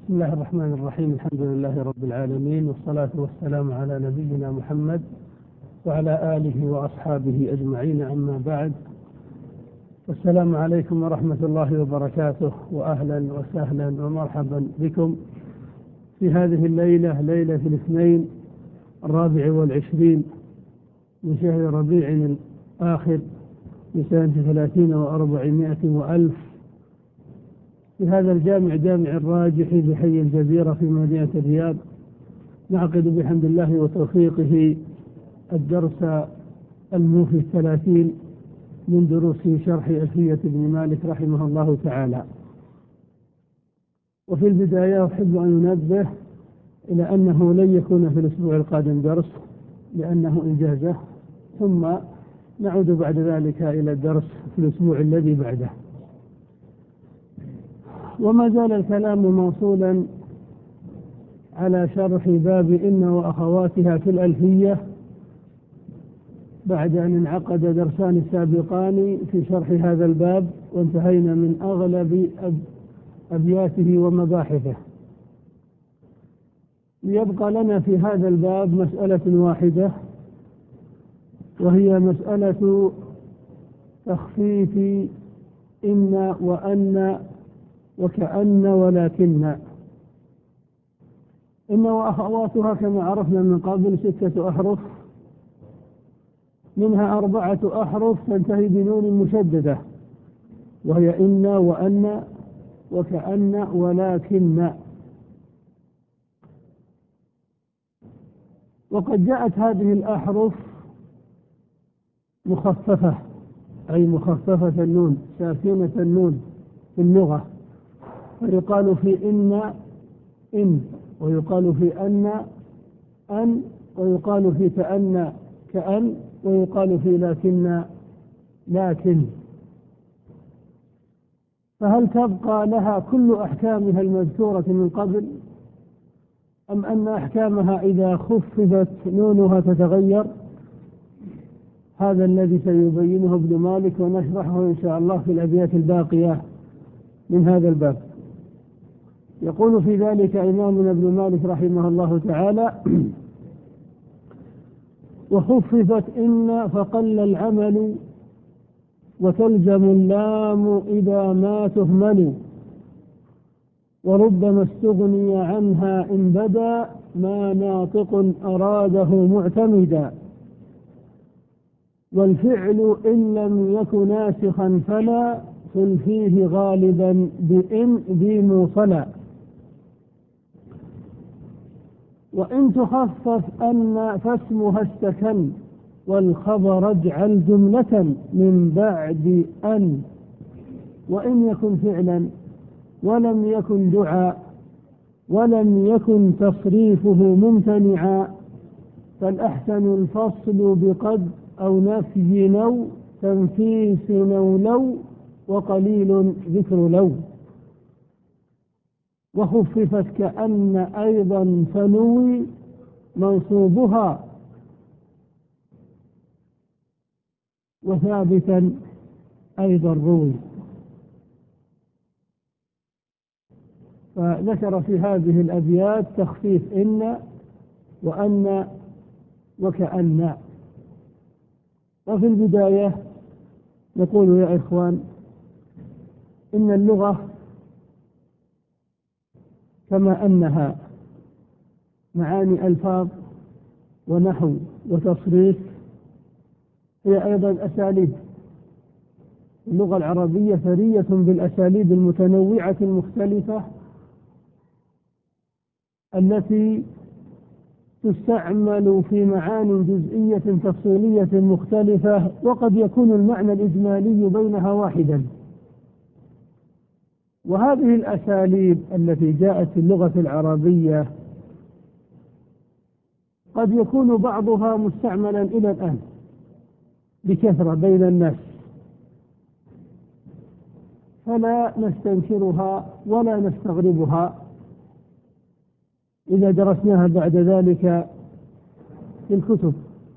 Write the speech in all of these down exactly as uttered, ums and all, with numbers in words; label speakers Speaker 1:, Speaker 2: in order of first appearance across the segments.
Speaker 1: بسم الله الرحمن الرحيم. الحمد لله رب العالمين، والصلاة والسلام على نبينا محمد وعلى آله وأصحابه أجمعين، أما بعد. السلام عليكم ورحمة الله وبركاته، وأهلا وسهلا ومرحبا بكم في هذه الليلة، ليلة الاثنين الرابع والعشرين من شهر ربيع الآخر لسنة ثلاثين وأربعمائة وألف، في هذا الجامع جامع الراجح بحي الجزيرة في مدينة الرياض. نعقد بحمد الله وتوفيقه الدرس الموفي الثلاثين من دروس شرح ألفية ابن مالك رحمه الله تعالى. وفي البداية أحب أن أنبه إلى أنه لن يكون في الأسبوع القادم درس لأنه إجازة، ثم نعود بعد ذلك إلى الدرس في الأسبوع الذي بعده. وما زال الكلام موصولا على شرح باب إن وأخواتها في الألفية، بعد أن انعقد درسان سابقان في شرح هذا الباب وانتهينا من أغلب أبياته ومباحثه. ليبقى لنا في هذا الباب مسألة واحدة، وهي مسألة تخفيف إن وأن وكأن ولكن. إن وأخواتها كما عرفنا من قبل ستة أحرف، منها أربعة أحرف تنتهي بنون مشددة، وهي إن وأن وكأن ولكن. وقد جاءت هذه الأحرف مخففة، أي مخففة النون، ساكنة النون في اللغة، فيقال في إن إن، ويقال في أن أن، ويقال في كأن كأن، ويقال في لكن لكن. فهل تبقى لها كل أحكامها المذكورة من قبل، أم أن أحكامها إذا خففت نونها تتغير؟ هذا الذي سيبينه ابن مالك، ونشرحه إن شاء الله في الأبيات الباقية من هذا الباب. يقول في ذلك إمامنا ابن مالك رحمه الله تعالى: وخففت إن فقل العمل، وتلزم اللام إذا ما تهمل، وربما استغني عنها إن بدا ما ناطق أراده معتمدا، والفعل إن لم يكن ناسخا فلا تلفيه غالبا بإن ذي موصلا. وإن تخفف أن فاسمها استكن، والخبر اجعل جملة من بعد أن. وإن يكن فعلا ولم يكن دعاء ولم يكن تصريفه ممتنعا، فالأحسن الفصل بقد أو نفي نو تنفيس نو لو، وقليل ذكر لو. وخففت كأن أيضا فنوي منصوبها، وثابتا أيضا روي. فذكر في هذه الأبيات تخفيف إن وأن وكأن. وفي البداية نقول يا إخوان إن اللغة كما أنها معاني ألفاظ ونحو وتصريف، هي أيضا أساليب. اللغة العربية ثرية بالأساليب المتنوعة المختلفة التي تستعمل في معاني جزئية تفصيلية مختلفة، وقد يكون المعنى الإجمالي بينها واحدا. وهذه الأساليب التي جاءت في اللغة العربية قد يكون بعضها مستعملا إلى الآن بكثرة بين الناس، فلا نستنكرها ولا نستغربها إذا درسناها بعد ذلك في الكتب.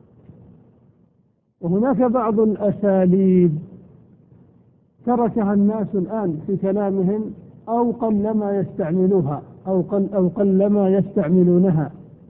Speaker 1: وهناك بعض الأساليب تركها الناس الآن في كلامهم أو قلما يستعملوها، أو قل أو قلما يستعملونها.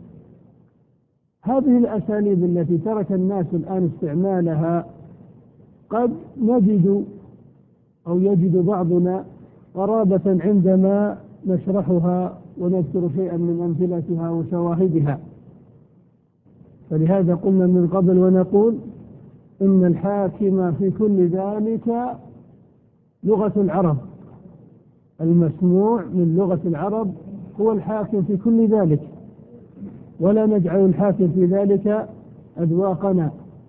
Speaker 1: هذه الأساليب التي ترك الناس الآن استعمالها قد نجد أو يجد بعضنا قرابة عندما نشرحها ونذكر شيئا من أمثلتها وشواهدها. فلهذا قلنا من قبل ونقول إن الحاكم في كل ذلك لغة العرب، المسموع من لغة العرب هو الحاكم في كل ذلك، ولا نجعل الحاكم في ذلك أذواقنا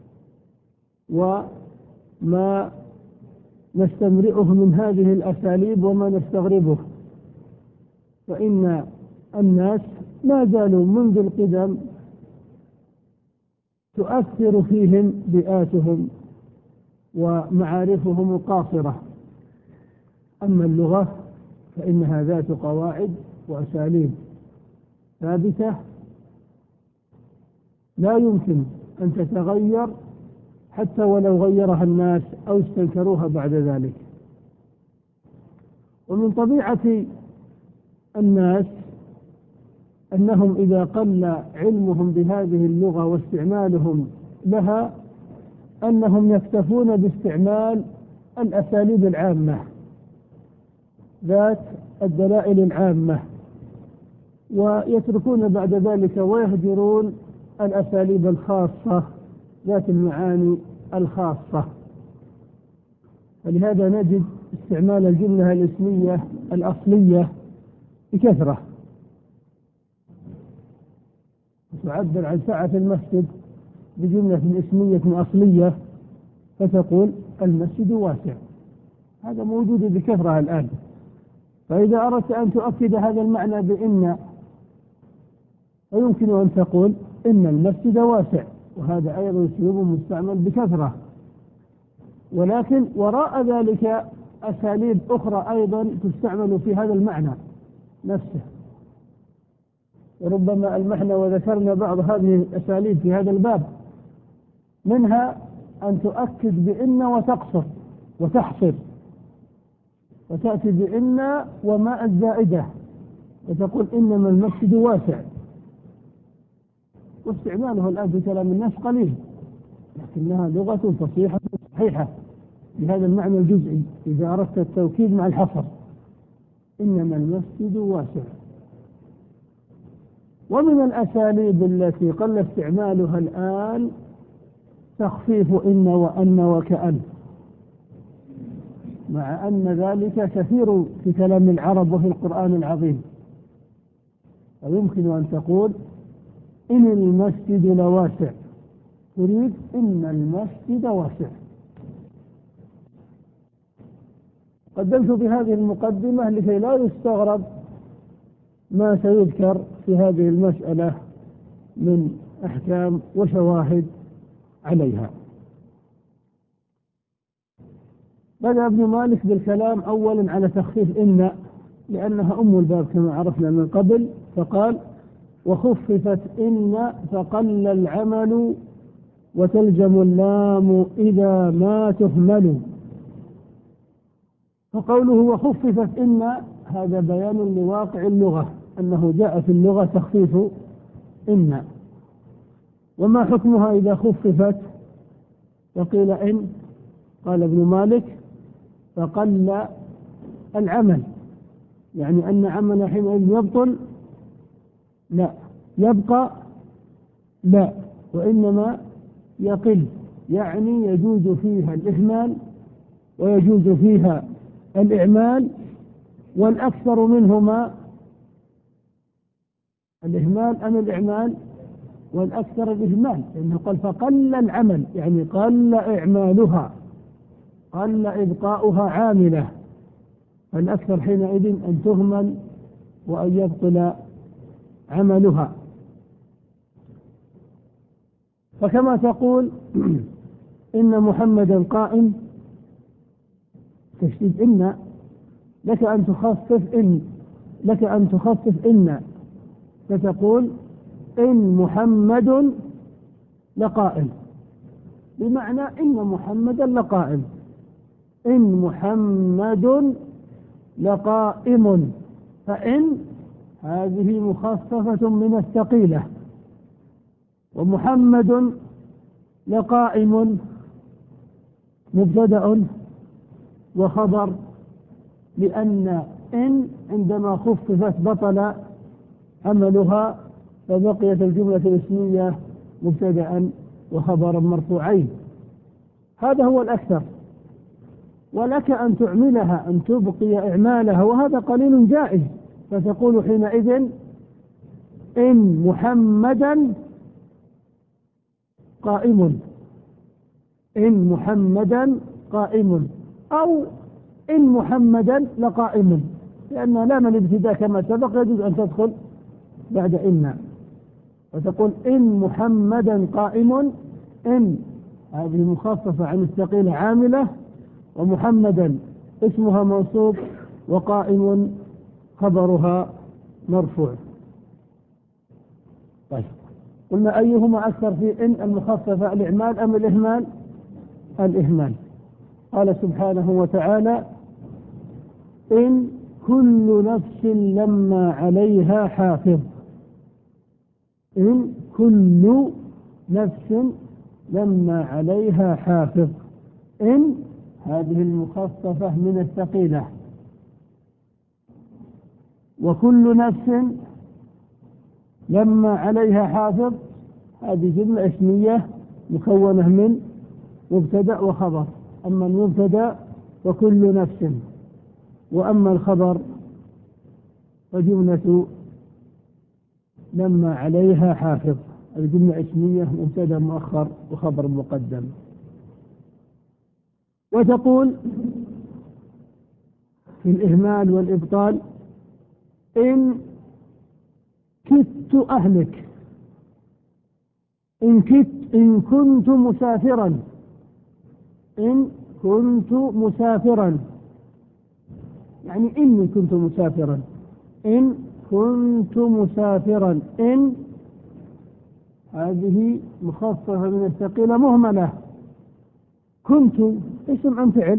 Speaker 1: وما نستمرئه من هذه الأساليب وما نستغربه، فإن الناس ما زالوا منذ القدم تؤثر فيهم بيئاتهم ومعارفهم القاصرة. أما اللغة فإنها ذات قواعد وأساليب ثابتة لا يمكن أن تتغير حتى ولو غيرها الناس أو استنكروها بعد ذلك. ومن طبيعة الناس أنهم إذا قل علمهم بهذه اللغة واستعمالهم لها أنهم يكتفون باستعمال الأساليب العامة ذات الدلائل العامة، ويتركون بعد ذلك ويهجرون الأساليب الخاصة ذات المعاني الخاصة. ولهذا نجد استعمال الجملة الاسمية الأصلية بكثرة، تعبر عن سعة المسجد بجملة اسمية أصلية فتقول المسجد واسع. هذا موجود بكثرة الآن. فإذا أردت أن تؤكد هذا المعنى بإن فيمكن أن تقول إن المسجد واسع، وهذا أيضا أسلوب مستعمل بكثرة. ولكن وراء ذلك أساليب أخرى أيضا تستعمل في هذا المعنى نفسه، وربما ألمحنا وذكرنا بعض هذه الأساليب في هذا الباب، منها أن تؤكد بإن وتقصر وتحصر، وتأتي بإن وماء الزائدة وتقول إنما المسجد واسع. واستعماله الآن في كلام الناس قليل، لكنها لغة فصيحة صحيحة بهذا المعنى الجزئي إذا أردت التوكيد مع الحصر، إنما المسجد واسع. ومن الأساليب التي قل استعمالها الآن تخفيف إن وأن وكأن، مع أن ذلك كثير في كلام العرب وفي القرآن العظيم. ويمكن أن تقول إن المسجد لواسع، تريد إن المسجد واسع. قدمت بهذه المقدمة لكي لا يستغرب ما سيذكر في هذه المسألة من أحكام وشواهد عليها. بدأ ابن مالك بالكلام أولا على تخفيف إن، لأنها أم الباب كما عرفنا من قبل، فقال وخففت إن فقل العمل وتلجم اللام إذا ما تهمل. فقوله وخففت إن هذا بيان لواقع اللغة، أنه جاء في اللغة تخفيف إن. وما حكمها إذا خففت؟ وقيل إن، قال ابن مالك فقل العمل، يعني أن عمل حينئذ يبطل؟ لا. يبقى؟ لا، وإنما يقل، يعني يجوز فيها الإهمال ويجوز فيها الإعمال، والأكثر منهما الإهمال أم الإعمال؟ والأكثر الإهمال، لأنه قال فقل العمل، يعني قل إعمالها، قل إبقاؤها عاملة، فالأكثر حينئذ أن تهمل وأن يبطل عملها. فكما تقول إن محمدا قائم، تشديد إن، لك أن تخفف إن لك أن تخفف إن فتقول إن محمد لقائم، بمعنى إن محمدا لقائم، إن محمد لقائم. فإن هذه مخففة من الثقيلة. ومحمد لقائم مبتدأ وخبر، لأن إن عندما خففت بطل عملها، فبقيت الجملة الاسمية مبتدأ وخبرا مرفوعين. هذا هو الأكثر، ولك أن تعملها أن تبقي إعمالها، وهذا قليل جائز. فتقول حينئذ إن محمدا قائم، إن محمدا قائم، أو إن محمدا لقائم، لأن لام الابتداء كما سبق يجوز أن تدخل بعد إن، وتقول إن محمدا قائم. إن هذه مخففة عن الثقيلة عاملة، ومحمدا اسمها منصوب، وقائم خبرها مرفوع. طيب، قلنا أيهما أكثر في إن المخففة، الإعمال أم الإهمال؟ الإهمال. قال سبحانه وتعالى إن كل نفس لما عليها حافظ. إن كل نفس لما عليها حافظ. إن هذه المخففة من الثقيلة، وكل نفس لما عليها حافظ هذه جملة اسمية مكونة من مبتدأ وخبر. أما المبتدأ وكل نفس، وأما الخبر فجملة لما عليها حافظ، الجملة اسمية مبتدأ مؤخر وخبر مقدم. وتقول في الإهمال والإبطال إن كدت أهلك. إن كدت إن كنت مسافرا. إن كنت مسافرا يعني إني كنت مسافرا. إن كنت مسافرا. إن هذه مخففة من الثقيلة مهملة. كنت اسم أم فعل؟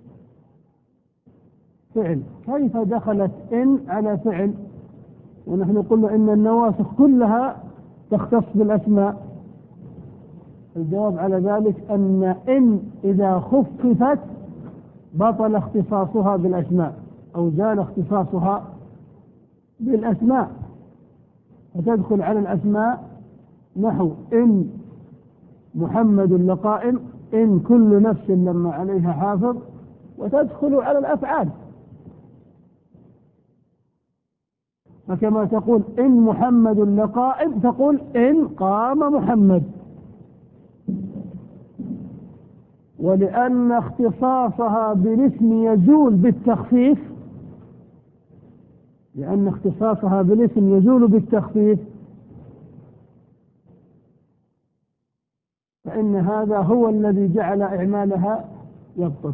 Speaker 1: فعل. كيف دخلت إن على فعل؟ ونحن قلنا إن النواسخ كلها تختص بالأسماء. الجواب على ذلك أن إن إذا خففت بطل اختصاصها بالأسماء، أو زال اختصاصها بالأسماء، فتدخل على الأسماء نحو إن محمد لقائم، إن كل نفس لما عليها حافظ، وتدخل على الأفعال. فكما تقول إن محمد لقائم تقول إن قام محمد. ولأن اختصاصها بالاسم يزول بالتخفيف، لأن اختصاصها بالاسم يزول بالتخفيف، فإن هذا هو الذي جعل إعمالها يبطل.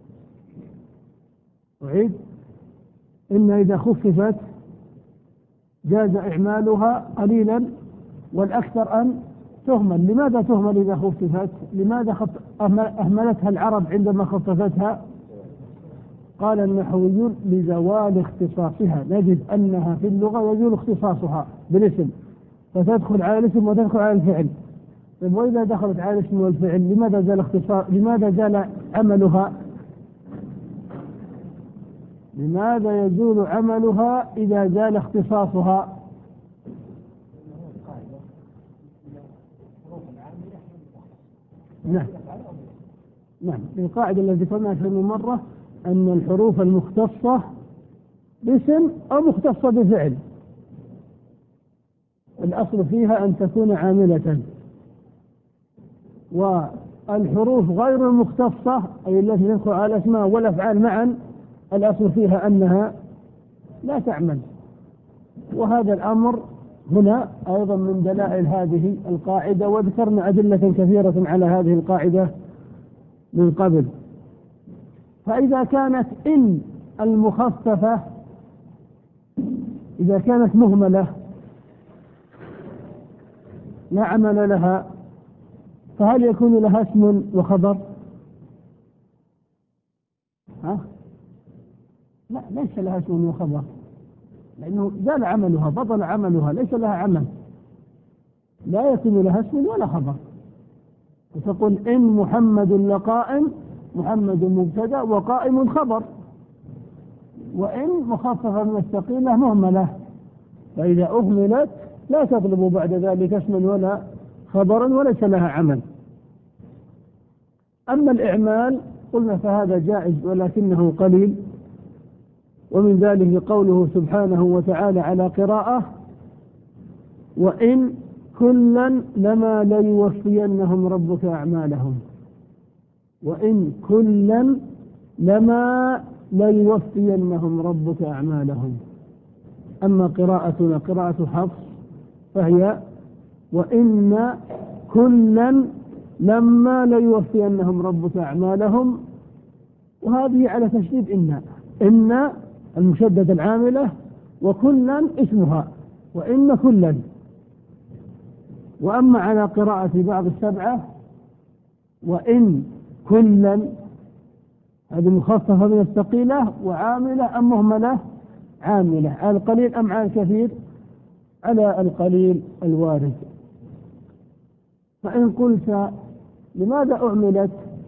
Speaker 1: أعيد: إن إذا خففت جاز إعمالها قليلا، والأكثر أن تهمل. لماذا تهمل إذا خففت؟ لماذا أهملتها العرب عندما خففتها؟ قال النحويون لزوال اختصاصها. نجد أنها في اللغة يزول اختصاصها بالاسم، فتدخل على الاسم وتدخل على الفعل. طيب، وإذا دخلت على الاسم والفعل لماذا زال اختصاص؟ لماذا زال عملها؟ لماذا يزول عملها إذا زال اختصاصها؟ نعم نعم القاعدة التي ذكرناها أكثر من مرة أن الحروف المختصة باسم أو مختصة بفعل الأصل فيها أن تكون عاملة، والحروف غير المختصة أي التي تدخل على الأسماء والأفعال معا الأصل فيها أنها لا تعمل. وهذا الأمر هنا أيضا من دلائل هذه القاعدة، وذكرنا أدلة كثيرة على هذه القاعدة من قبل. فإذا كانت إن المخففة إذا كانت مهملة لا عمل لها، فهل يكون لها اسم وخبر؟ ها؟ لا، ليس لها اسم وخبر. لأنه زال عملها، بطل عملها، ليس لها عمل، لا يكون لها اسم ولا خبر. وتقول إن محمد لقائم، محمد مبتدأ وقائم خبر، وإن مخففة من الثقيلة مهملة، فإذا أهملت لا تطلب بعد ذلك اسما ولا خبرا وليس لها عمل. أما الإعمال قلنا فهذا جائز ولكنه قليل، ومن ذلك قوله سبحانه وتعالى على قراءة: وإن كلا لما ليوفينهم ربك أعمالهم. وإن كلا لما ليوفينهم ربك أعمالهم. أما قراءتنا قراءة حفص فهي: وإن كلا لما ليوفينهم ربك أعمالهم، وهذه على تشديد إن إن المشدد العاملة، وكلا اسمها، وإن كلا. وأما على قراءة بعض السبعة: وإن كلا، هذه مخففة من الثقيلة وعاملة أم مهملة؟ عاملة. على القليل أم على الكثير؟ على القليل الوارد. فإن قلت لماذا أعملت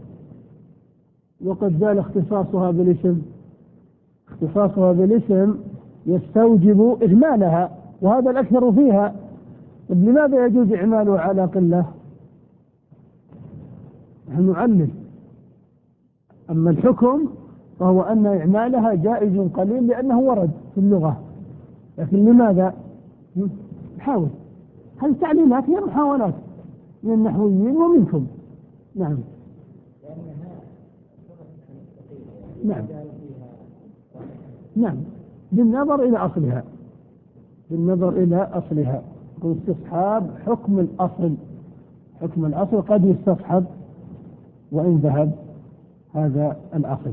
Speaker 1: وقد زال اختصاصها بالاسم؟ اختصاصها بالاسم يستوجب إهمالها، وهذا الأكثر فيها. لماذا يجوز إعماله على قلة؟ نحن نعلل. أما الحكم فهو أن إعمالها جائز قليل لأنه ورد في اللغة. لكن لماذا؟ حاول. هذه التعليلات هي محاولات من النحويين ومنكم. نعم. نعم. نعم. بالنظر إلى أصلها. بالنظر إلى أصلها. استصحاب حكم الأصل. حكم الأصل قد يستصحب وإن ذهب هذا الأصل.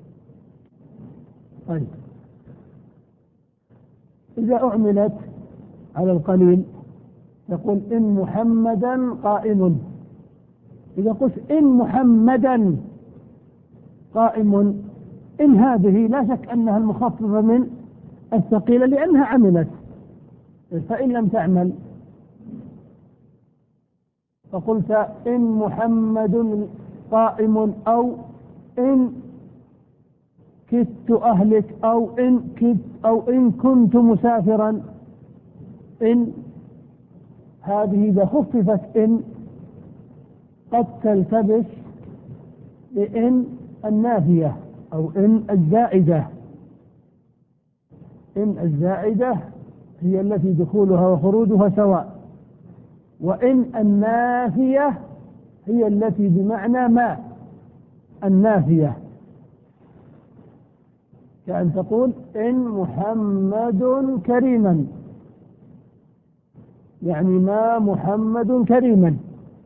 Speaker 1: طيب، إذا أعملت على القليل يقول إن محمدا قائم. إذا قلت إن محمدا قائم، إن هذه لا شك أنها المخففة من الثقيلة لأنها عملت. فإن لم تعمل فقلت إن محمد قائم، أو إن كدت أهلك، أو إن كدت، أو إن كنت مسافرا، إن هذه إذا خففت إن قد تلتبس بإن النافية أو إن الزائدة. إن الزائدة هي التي دخولها وخروجها سواء، وإن النافية هي التي بمعنى ما النافية، كأن تقول إن محمد كريما، يعني ما محمد كريما،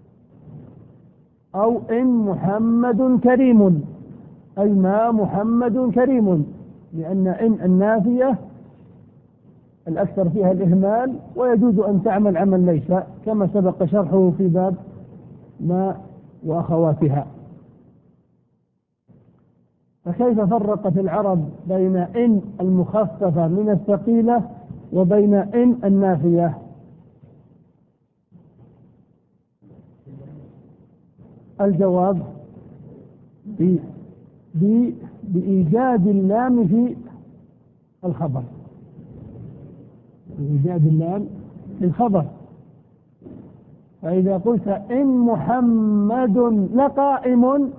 Speaker 1: أو إن محمد كريم، أي ما محمد كريم، لأن إن النافية الأكثر فيها الإهمال ويجوز أن تعمل عمل ليس، كما سبق شرحه في باب ما وأخواتها. فكيف فرقت العرب بين إن المخففة من الثقيلة وبين إن النافية؟ الجواب بإيجاد اللام في الخبر. بإيجاد اللام في الخبر. فإذا قلت إن محمد لقائم،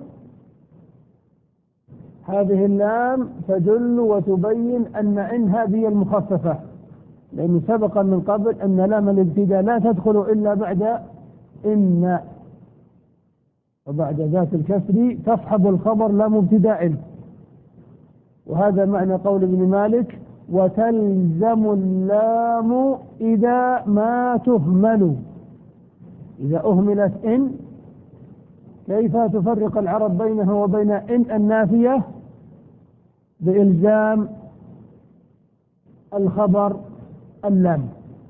Speaker 1: هذه اللام تدل وتبين أن إن هذه المخففة، لأنه سبق من قبل أن لام الابتداء لا تدخل إلا بعد إن، وبعد ذات الكسر تصحب الخبر لام ابتداء. وهذا معنى قول ابن مالك: وتلزم اللام إذا ما تهمل. إذا أهملت إن كيف تفرق العرب بينها وبين إن النافية؟ بإلزام الخبر اللام.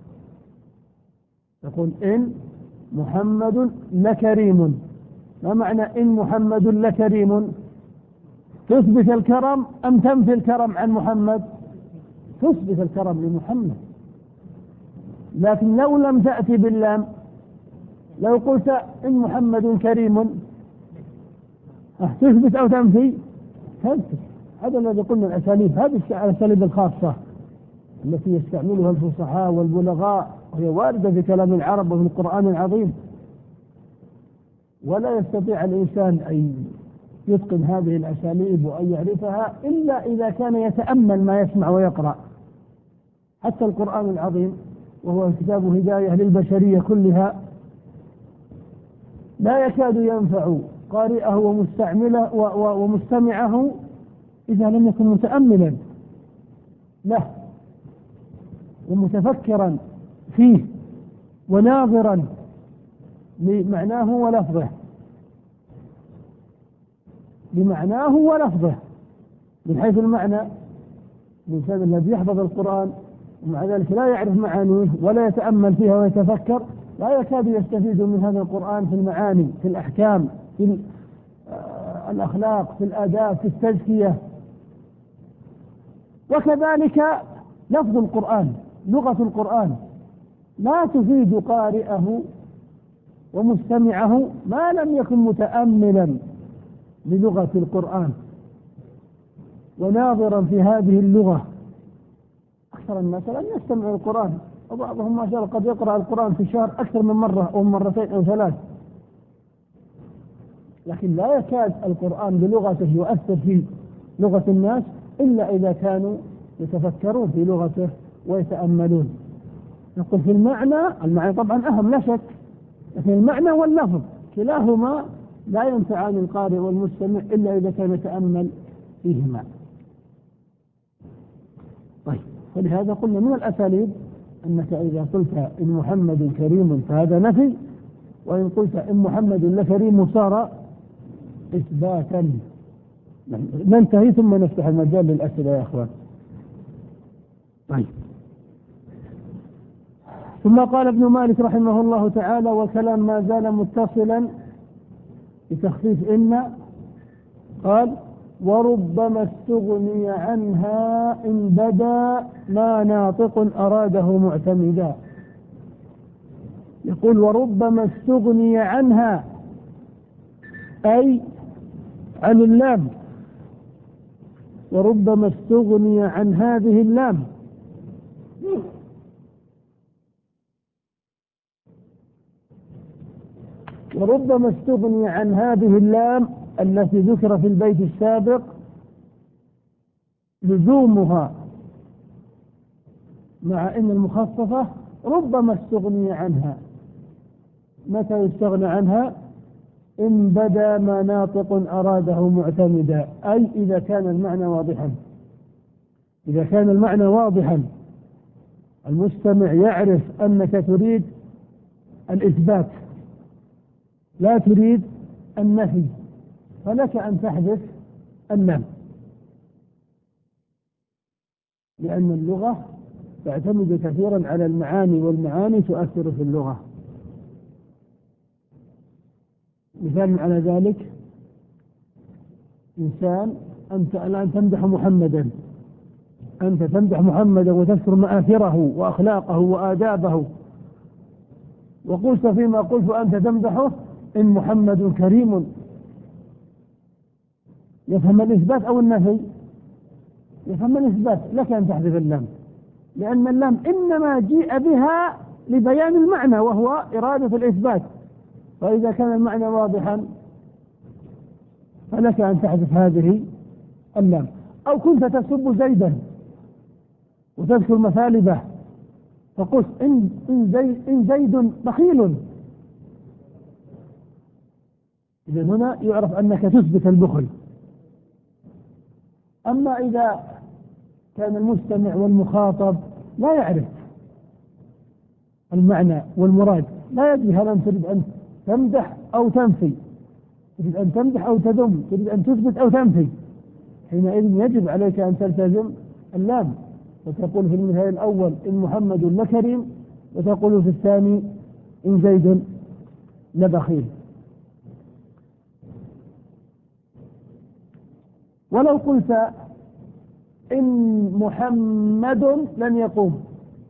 Speaker 1: يقول إن محمد لكريم، ما معنى إن محمد لكريم؟ تثبت الكرم أم تنفي الكرم عن محمد؟ تثبت الكرم لمحمد. لكن لو لم تأتي باللام، لو قلت إن محمد كريم، تثبت أو تنفي؟ تثبت. هذا الذي قلنا الأساليب، هذه الأساليب الخاصة التي يستعملها الفصحاء والبلغاء، وهي واردة في كلام العرب وفي القرآن العظيم، ولا يستطيع الإنسان أن يتقن هذه الأساليب وأن يعرفها إلا إذا كان يتأمل ما يسمع ويقرأ. حتى القرآن العظيم وهو كتاب هداية للبشرية كلها لا يكاد ينفع قارئه ومستعمله ومستمعه إذا لم يكن متأملا له ومتفكرا فيه وناظرا لمعناه ولفظه لمعناه ولفظه من حيث المعنى. الإنسان الذي يحفظ القرآن ومع ذلك لا يعرف معانيه ولا يتأمل فيها ويتفكر لا يكاد يستفيد من هذا القرآن في المعاني، في الأحكام، في الأخلاق، في الآداب، في التزكية. وكذلك لفظ القرآن، لغة القرآن لا تفيد قارئه ومستمعه ما لم يكن متأملا للغة القرآن وناظرا في هذه اللغة. أكثر الناس لم يستمعوا القرآن، وبعضهم ما شاء الله قد يقرأ القرآن في الشهر أكثر من مرة أو مرتين أو ثلاث، لكن لا يكاد القرآن بلغته يؤثر في لغة الناس إلا إذا كانوا يتفكرون في لغته ويتأملون. نقول في المعنى، المعنى طبعا أهم لا شك، لكن المعنى واللفظ كلاهما لا ينفعان القارئ والمستمع إلا إذا كان يتأمل فيهما. طيب، فلهذا قلنا من الأساليب أنك إذا قلت إن محمد كريم فهذا نفي، وإن قلت إن محمد لكريم صار إثباتا. ننتهي ثم نفتح المجال للأسئلة يا أخوان. طيب، ثم قال ابن مالك رحمه الله تعالى: وكلام ما زال متصلا بتخفيف إن، قال: وربما استغني عنها إن بدا ما ناطق أراده معتمدا. يقول: وربما استغني عنها، أي عن اللام، وربما استغني عن هذه اللام، وربما استغني عن هذه اللام التي ذكر في البيت السابق لزومها مع إن المخففة ربما استغني عنها. متى يستغنى عنها؟ إن بدا ما ناطق أراده معتمدا، أي إذا كان المعنى واضحا. إذا كان المعنى واضحا المستمع يعرف أنك تريد الإثبات لا تريد النفي، فلك أن تحذف اللام، لأن اللغة تعتمد كثيرا على المعاني، والمعاني تؤثر في اللغة. مثال على ذلك: إنسان أنت الآن تمدح محمدا، أنت تمدح محمدا وتذكر مآثره وأخلاقه وآدابه، وقلت فيما قلت أنت تمدحه إن محمد كريم، يفهم الإثبات أو النفي؟ يفهم الإثبات، لك أن تحذف اللام، لأن اللام إنما جيء بها لبيان المعنى وهو إرادة الإثبات. فإذا كان المعنى واضحا فلك أن تحذف هذه اللام. أو كنت تسب زيدا وتذكر مثالبه فقلت إن, إن, زيد إن زيد بخيل، إذن هنا يعرف أنك تثبت البخل. أما إذا كان المستمع والمخاطب لا يعرف المعنى والمراد، لا يدري هل أن تريد أن تمدح أو تنفي، تريد أن تمدح أو تذم، تريد أن تثبت أو تنفي، حينئذ يجب عليك أن تلتزم اللام، وتقول في المثال الأول إن محمد لكريم، وتقول في الثاني إن زيد لبخيل. ولو قلت إن محمد لن يقوم،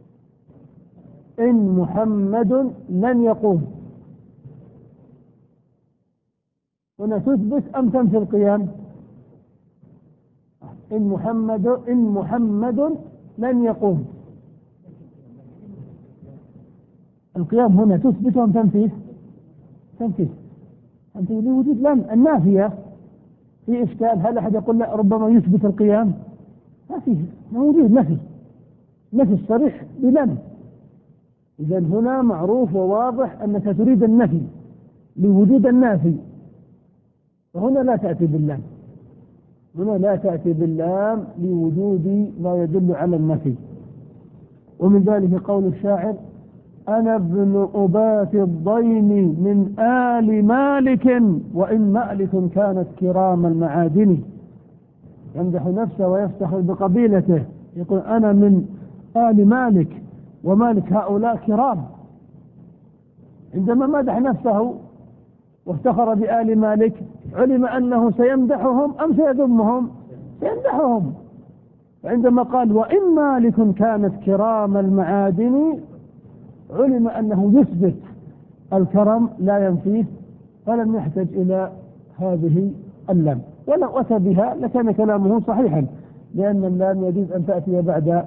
Speaker 1: إن محمد لن يقوم، هنا تثبت أم تنفي القيام؟ إن محمد إن محمد لن يقوم، القيام هنا تثبت أم تنفيه؟ تنفيه، تنفيه لوجود لن النافية. في إشكال؟ هل أحد يقول لا ربما يثبت القيام؟ ما فيه، موجود نفي، نفي الصريح بلن. إذا هنا معروف وواضح أنك تريد النفي لوجود النافي، وهنا لا تأتي باللام، هنا لا تأتي باللام لوجود ما يدل على النفي. ومن ذلك قول الشاعر: أنا ابن أبات الضيم من آل مالك وإن مالك كانت كرام المعادن. يمدح نفسه ويفتخر بقبيلته، يقول أنا من آل مالك، ومالك هؤلاء كرام. عندما مدح نفسه وافتخر بآل مالك علم أنه سيمدحهم أم سيذمهم؟ سيمدحهم. وعندما قال وإن مالك كانت كرام المعادن علم أنه يثبت الكرم لا ينفيه، فلم يحتج إلى هذه اللام. ولو أتى بها لكان كلامه صحيحا، لأن اللام يجوز أن تأتي بعد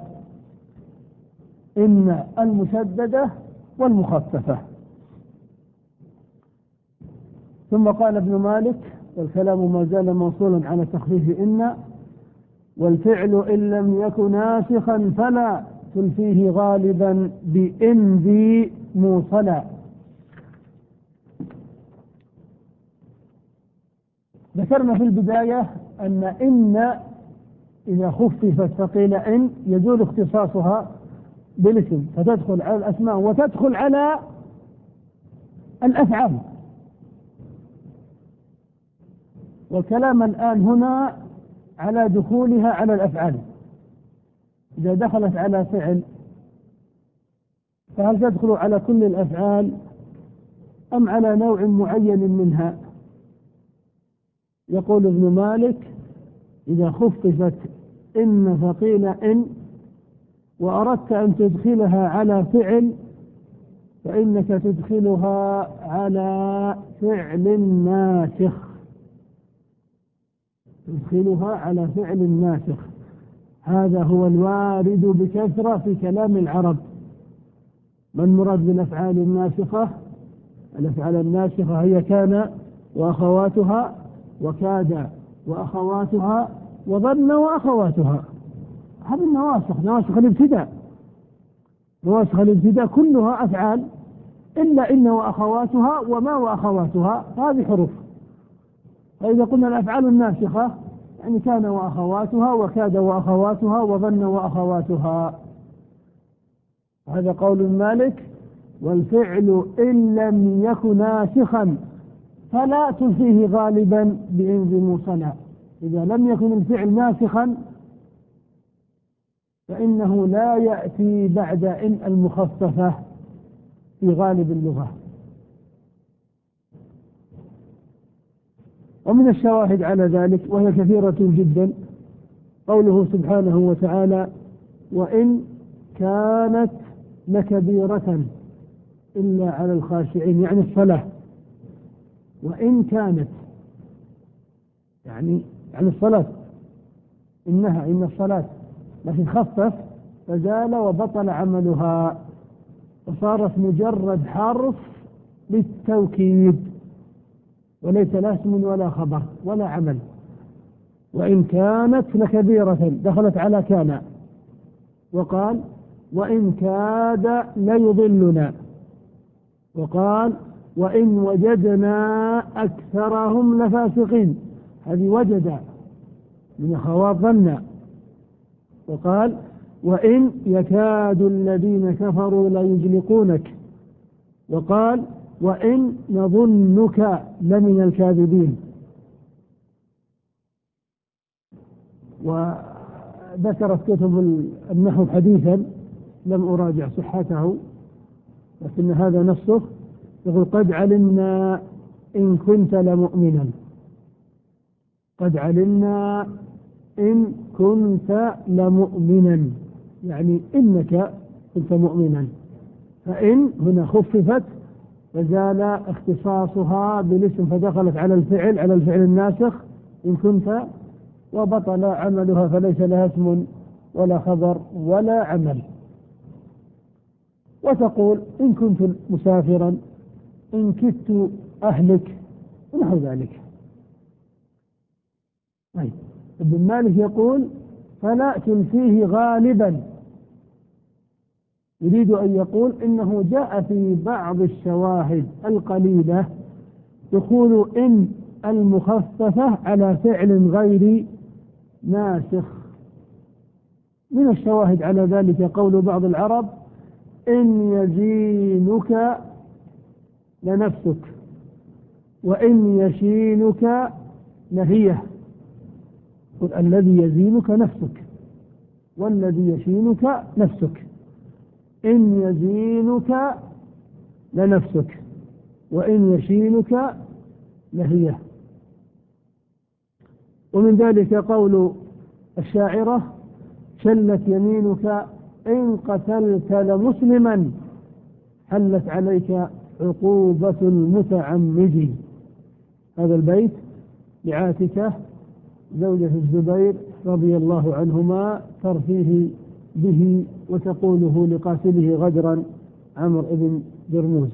Speaker 1: إن المشددة والمخففة. ثم قال ابن مالك: والكلام ما زال موصولا على تخفيف إن، والفعل إن لم يكن ناسخا فلا تلفيه غالبا بإن ذي موصلا. ذكرنا في البداية أن إن إذا خففت فقيل إن يزول اختصاصها بالاسم، فتدخل على الأسماء وتدخل على الأفعال. والكلام الآن هنا على دخولها على الأفعال. إذا دخلت على فعل فهل تدخل على كل الأفعال أم على نوع معين منها؟ يقول ابن مالك: إذا خففت إن فقيل إن وأردت أن تدخلها على فعل فإنك تدخلها على فعل ناسخ، تدخلها على فعل ناسخ. هذا هو الوارد بكثرة في كلام العرب. ما المراد بالأفعال الناسخة؟ الأفعال الناسخة هي كان وأخواتها، وكاد وأخواتها، وظن وأخواتها. هذه النواسخ، نواسخ الابتداء، نواسخ الابتداء كلها أفعال إلا إن وأخواتها وما وأخواتها، هذه حروف. فإذا قلنا الأفعال الناسخة يعني كان وأخواتها، وكاد وأخواتها، وظن وأخواتها. هذا قول مالك: والفعل إن لم يكن ناسخا فلا تلفيه غالبا بإن ذي موصلا. إذا لم يكن الفعل ناسخا فإنه لا يأتي بعد إن المخففة في غالب اللغة. ومن الشواهد على ذلك وهي كثيرة جدا قوله سبحانه وتعالى: وإن كانت لكبيرة إلا على الخاشعين، يعني الصلاة. وإن كانت يعني يعني الصلاة، إنها إن الصلاة، لكن خفف فزال وبطل عملها وصارت مجرد حرف للتوكيد وليس لا اسم ولا خبر ولا عمل. وإن كانت لكبيرة دخلت على كان، وقال: وإن كاد ليضلنا، وقال: وإن وجدنا أكثرهم لفاسقين، هذه وجد من أخوات ظن. وقال: وإن يكاد الذين كفروا ليزلقونك، وقال: وإن نظنك لمن الكاذبين. وذكرت كتب النحو حديثا لم أراجع صحته لكن هذا نصه، يقول: قد علمنا إن كنت لمؤمنا، قد علمنا إن كنت لمؤمنا، يعني إنك كنت مؤمنا. فإن هنا خففت فزال اختصاصها بالاسم فدخلت على الفعل على الفعل الناسخ إن كنت، وبطل عملها فليس لها اسم ولا خبر ولا عمل. وتقول إن كنت مسافرا، إن كدت أهلك، ونحو ذلك. طيب، ابن مالك يقول فلا تلفيه غالبا، يريد أن يقول إنه جاء في بعض الشواهد القليلة دخول إن المخففة على فعل غير ناسخ. من الشواهد على ذلك قول بعض العرب إن يزينك لنفسك، وإن يشينك لهيه. قل الذي يزينك نفسك والذي يشينك نفسك. إن يزينك لنفسك وإن يشينك لهيه. ومن ذلك قول الشاعرة شلت يمينك إن قتلت لمسلما، حلت عليك عقوبة المتعمد. هذا البيت لعاتكة زوجة الزبير رضي الله عنهما ترفيه به وتقوله لقاتله غدرا عمرو بن جرموز.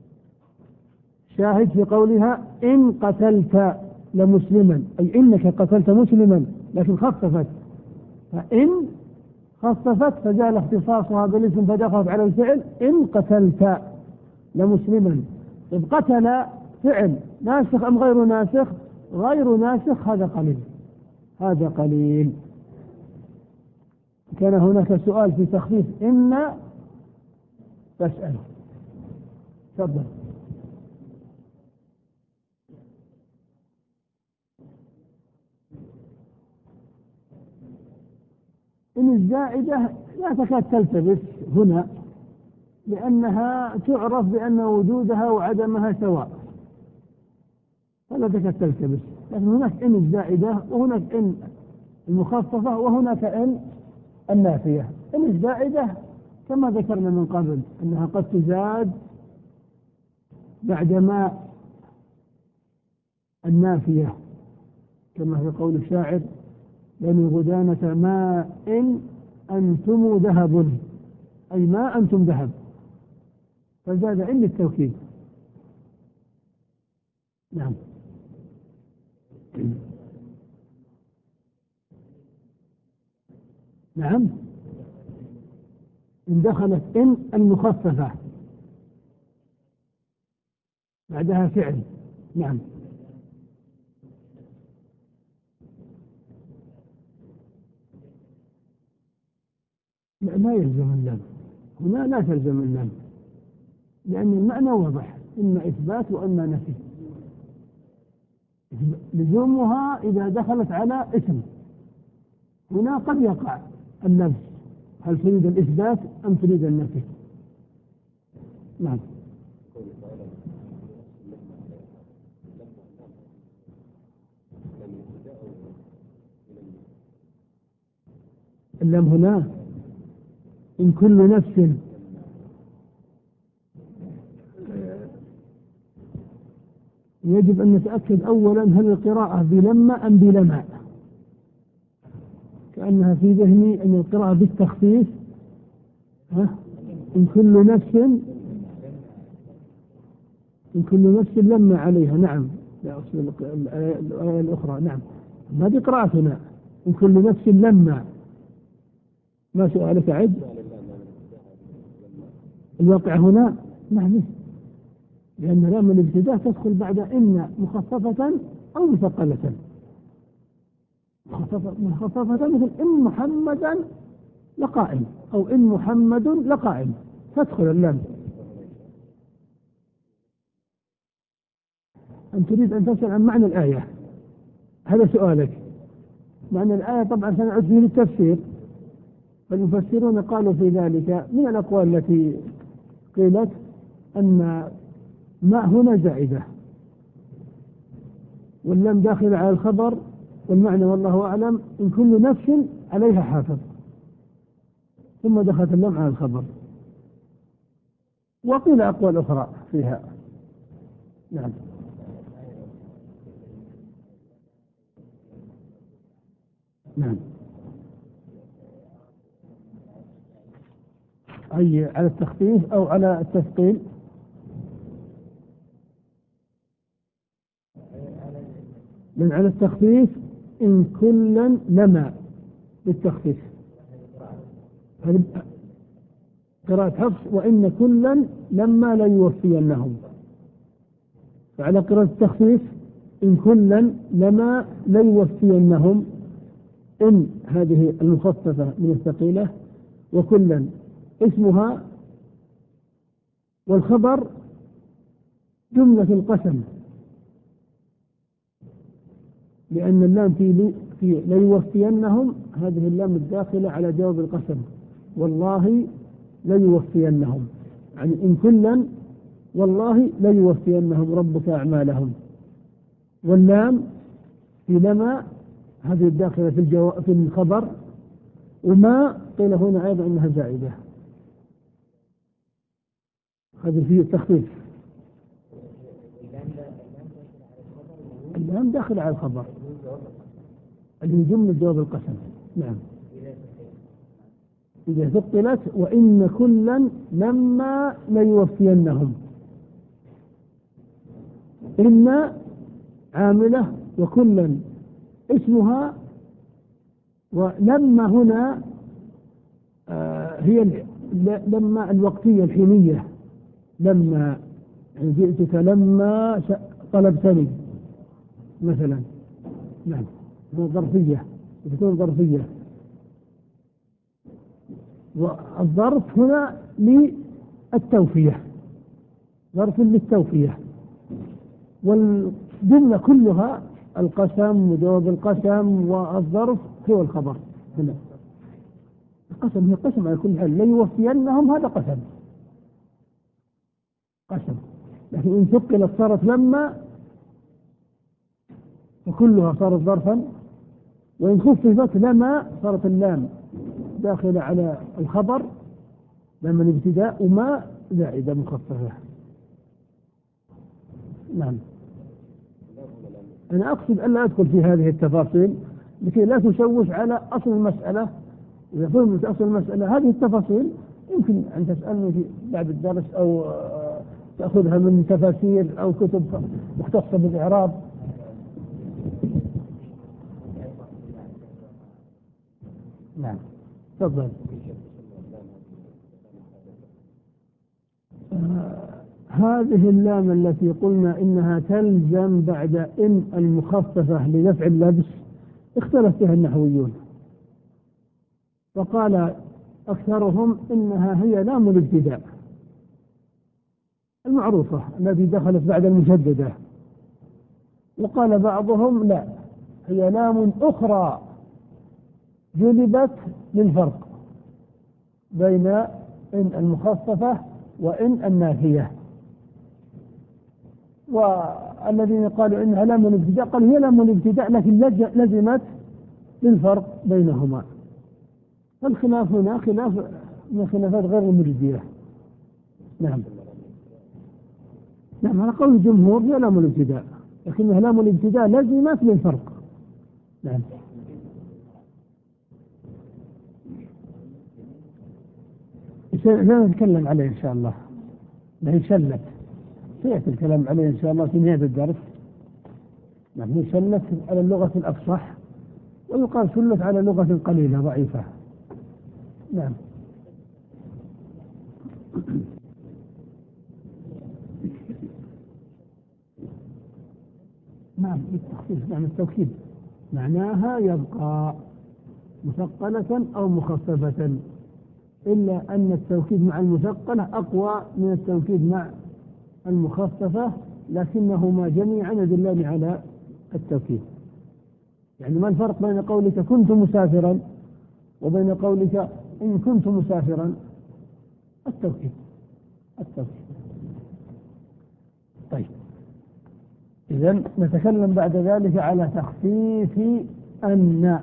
Speaker 1: شاهد في قولها إن قتلت لمسلما، أي إنك قتلت مسلما، لكن خففت، فإن خففت فجعل اختصاصها بالاسم فدخلت على الفعل إن قتلت لمسلما. إذ قتل فعل ناسخ أم غير ناسخ؟ غير ناسخ. هذا قليل، هذا قليل. كان هناك سؤال في تخفيف إن، فاسأله. تفضل. إن الزائدة لا تكاد تلتبس هنا، لأنها تعرف بأن وجودها وعدمها سواء، فلا تكاد تلتبس. لكن هناك إن الزائدة وهناك إن المخففة وهناك إن النافية. إن الزائدة كما ذكرنا من قبل أنها قد تزاد بعدما النافية، كما في قول الشاعر بني غدانة ما إن أنتم ذهب، أي ما أنتم ذهب، فزاد إن التوكيد. نعم. نعم، إن دخلت إن المخففة بعدها فعل. نعم. لا, لا يلزم اللام هنا، لا تلزم اللام، لأن المعنى واضح، إما إثبات وإما نفي. لزومها إذا دخلت على اسم. هنا قد يقع اللبس، هل تريد الإثبات أم تريد النفي؟ نعم. اللام هنا إن كل نفس، يجب أن نتأكد أولا هل القراءة بلما أم بلما، كأنها في ذهني أن القراءة بالتخفيف. ها؟ إن كل نفس، إن كل نفس لما عليها. نعم، لا أصل الآية الأخرى. نعم، هذه قراءتنا إن كل نفس لما. ما سؤالك عد؟ الواقع هنا نعم، لأن لام الابتداء تدخل بعد إن مخففة أو مثقلة. مخففة مخففة مثل إن محمدا لقائم، أو إن محمد لقائم، تدخل اللام. أن تريد أن تسأل عن معنى الآية، هذا سؤالك. معنى الآية طبعا سنعد فيه للتفسير، فالمفسرون قالوا في ذلك من الأقوال التي قيلت أن ما هنا زائدة، واللام داخل على الخبر والمعنى والله أعلم إن كل نفس عليها حافظ، ثم دخلت اللام على الخبر. وقيل أقوال أخرى فيها. نعم. نعم. أي على التخفيف أو على التثقيل؟ من على التخفيف إن كلا لما بالتخفيف، هذه قراءة حفص، وإن كلا لما لا يوفينهم. فعلى قراءة التخفيف إن كلا لما لا يوفينهم، إن هذه المخففة من الثقيلة، وكلا اسمها، والخبر جملة القسم، لأن اللام في في ليوفينهم هذه اللام الداخلة على جواب القسم، والله ليوفينهم، يعني إن كلا والله ليوفينهم ربك أعمالهم. واللام في لما هذه الداخلة في الجواب في الخبر، وما قيل هنا أيضا أنها زائدة، هذه فيه التخفيف. اللام داخل على الخبر اللي جملة جواب القسم. نعم. إذا ثقلت وإن كلا لما ليوفينهم، إن عاملة وكلا اسمها، ولما هنا آه هي لما الوقتية الحينية، لما يعني جئتك لما طلبتني مثلا. نعم. ظرفية، تكون ظرفية، والظرف هنا للتوفية، ظرف للتوفية، والجملة كلها القسم وجواب القسم والظرف هو الخبر. هنا القسم هي قسم على كل حال، ليوفينهم هذا قسم قسم، لكن إن ثقلت صارت لما وكلها صارت ظرفا، وإن خففت لما صارت اللام داخلة على الخبر لما الابتداء، وما زائدة مخففة. نعم. أنا أقصد ألا أدخل في هذه التفاصيل لكي لا تشوش على أصل المسألة. إذا فهمت أصل المسألة هذه التفاصيل يمكن أن تسألني في بعد الدرس، أو تأخذها من تفاسير أو كتب مختصة بالإعراب. نعم. تفضل. آه هذه اللام التي قلنا إنها تلزم بعد إن المخففة لدفع اللبس اختلف فيها النحويون، وقال أكثرهم إنها هي لام الابتداء المعروفة التي دخلت بعد المشددة، وقال بعضهم لا، هي لام أخرى جلبت للفرق بين إن المخففة وإن النافية. والذين قالوا إنها لام الابتداء قالوا هي لام الابتداء لكن لزمت للفرق بينهما. فالخلاف هنا خلاف من خلافات غير المرجئة. نعم. نعم، على قول الجمهور هي لام الابتداء، لكنها لام الابتداء لزمت للفرق. نعم. لا نتكلم عليه إن شاء الله، هي شلت سيأتي الكلام عليه إن شاء الله في نهاية الدرس. نعم. هي شلت على اللغة الأفصح، ويقال شلت على لغة قليلة ضعيفة. نعم. نعم بالتخفيف. نعم التوكيد معناها يبقى مثقلة أو مخففة، إلا أن التوكيد مع المثقلة أقوى من التوكيد مع المخففة، لكنهما جميعا يدلان على التوكيد. يعني ما الفرق بين قولك كنت مسافرا وبين قولك إن كنت مسافرا؟ التوكيد. التوكيد. طيب، إذن نتكلم بعد ذلك على تخفيف أن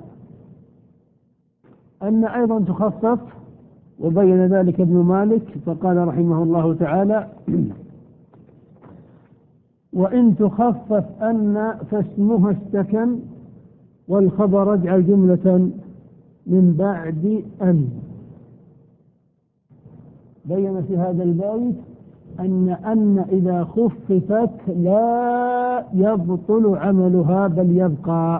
Speaker 1: أن أيضا تخفف، وبين ذلك ابن مالك فقال رحمه الله تعالى: وإن تخفف أن فاسمها استكن، والخبر اجعل جملة من بعد أن. بين في هذا البيت أن أن إذا خففت لا يبطل عملها بل يبقى،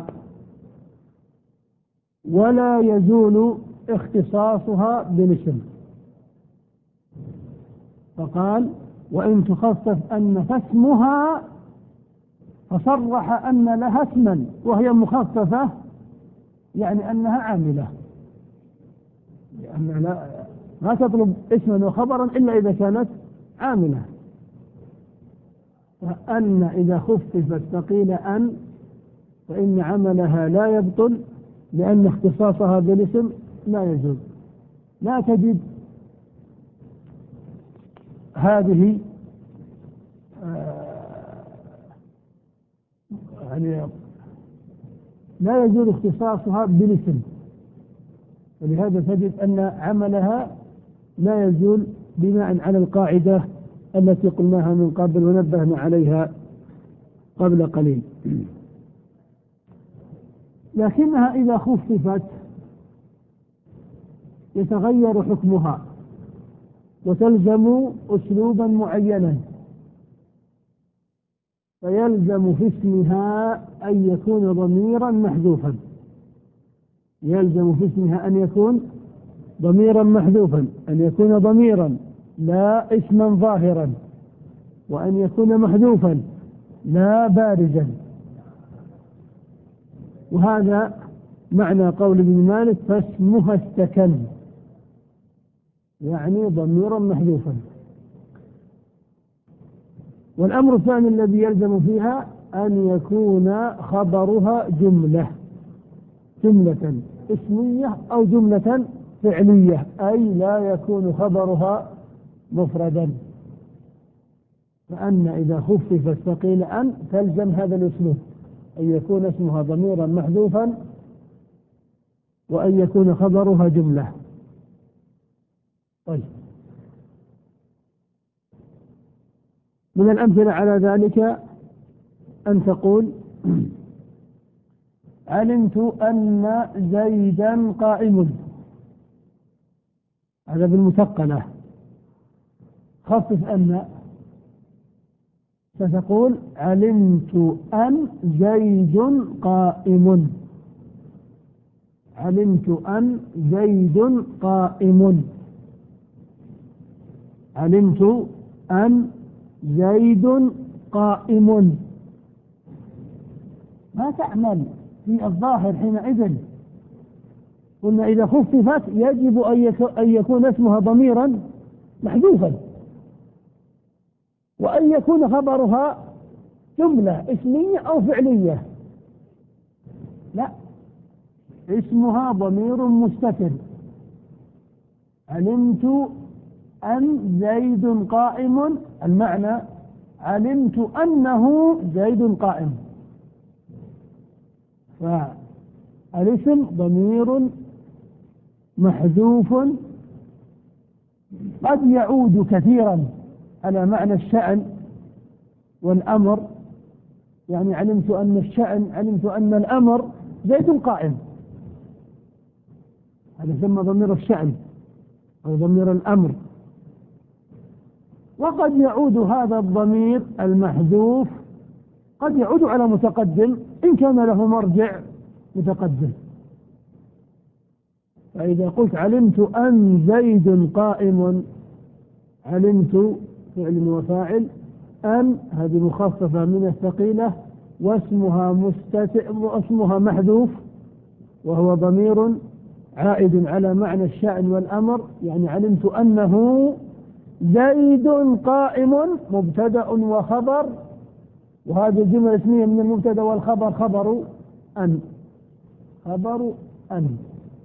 Speaker 1: ولا يزول اختصاصها بالاسم. فقال: وإن تخفف أن فاسمها، فصرح أن لها اسما وهي مخففة، يعني أنها عاملة، لأن لا, لا تطلب اسما وخبرا إلا إذا كانت عاملة. فأن إذا خففت فقيل أن، فإن عملها لا يبطل لأن اختصاصها بالاسم لا يزول. لا تجد هذه يعني لا يزول اختصاصها بالاسم، ولهذا تجد أن عملها لا يزول بناء على القاعدة التي قلناها من قبل ونبهنا عليها قبل قليل. لكنها إذا خففت يتغير حكمها وتلزم أسلوبا معينا، فيلزم في اسمها أن يكون ضميرا محذوفا. يلزم في اسمها أن يكون ضميرا محذوفا، أن يكون ضميرا لا اسما ظاهرا، وأن يكون محذوفا لا بارزا. وهذا معنى قول ابن مالك: فاسمها استكن، يعني ضميرا محذوفا. والأمر الثاني الذي يلزم فيها أن يكون خبرها جملة جملة اسمية أو جملة فعلية، أي لا يكون خبرها مفردا. فأن إذا خففت فقيل أن تلزم هذا الأسلوب، أن يكون اسمها ضميرا محذوفا وأن يكون خبرها جملة. طيب، من الأمثلة على ذلك أن تقول: علمت أن زيدا قائم. هذا بالمثقلة. خفف أن، فتقول: علمت أن زيد قائم. علمت أن زيد قائم. علمت أن زيد قائم. ما تعمل في الظاهر حينئذ. قلنا إذا خففت يجب أن يكون اسمها ضميرا محذوفا، وأن يكون خبرها جملة اسمية أو فعلية. لا، اسمها ضمير مستتر. علمت أن زيد قائم، المعنى علمت أنه زيد قائم. فالاسم ضمير محذوف قد يعود كثيرا على معنى الشأن والأمر. يعني علمت أن الشأن، علمت أن الأمر زيد قائم، هذا يسمى ضمير الشأن أو ضمير الأمر. وقد يعود هذا الضمير المحذوف قد يعود على متقدم إن كان له مرجع متقدم. فإذا قلت علمت أن زيد قائم، علمت فعل وفاعل، أن هذه مخففة من الثقيلة، واسمها مستتر واسمها محذوف وهو ضمير عائد على معنى الشأن والأمر. يعني علمت أنه زيد قائم مبتدأ وخبر، وهذه الجملة اسمية من المبتدأ والخبر خبر أن خبر أن.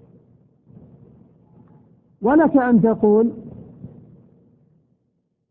Speaker 1: ولك أن تقول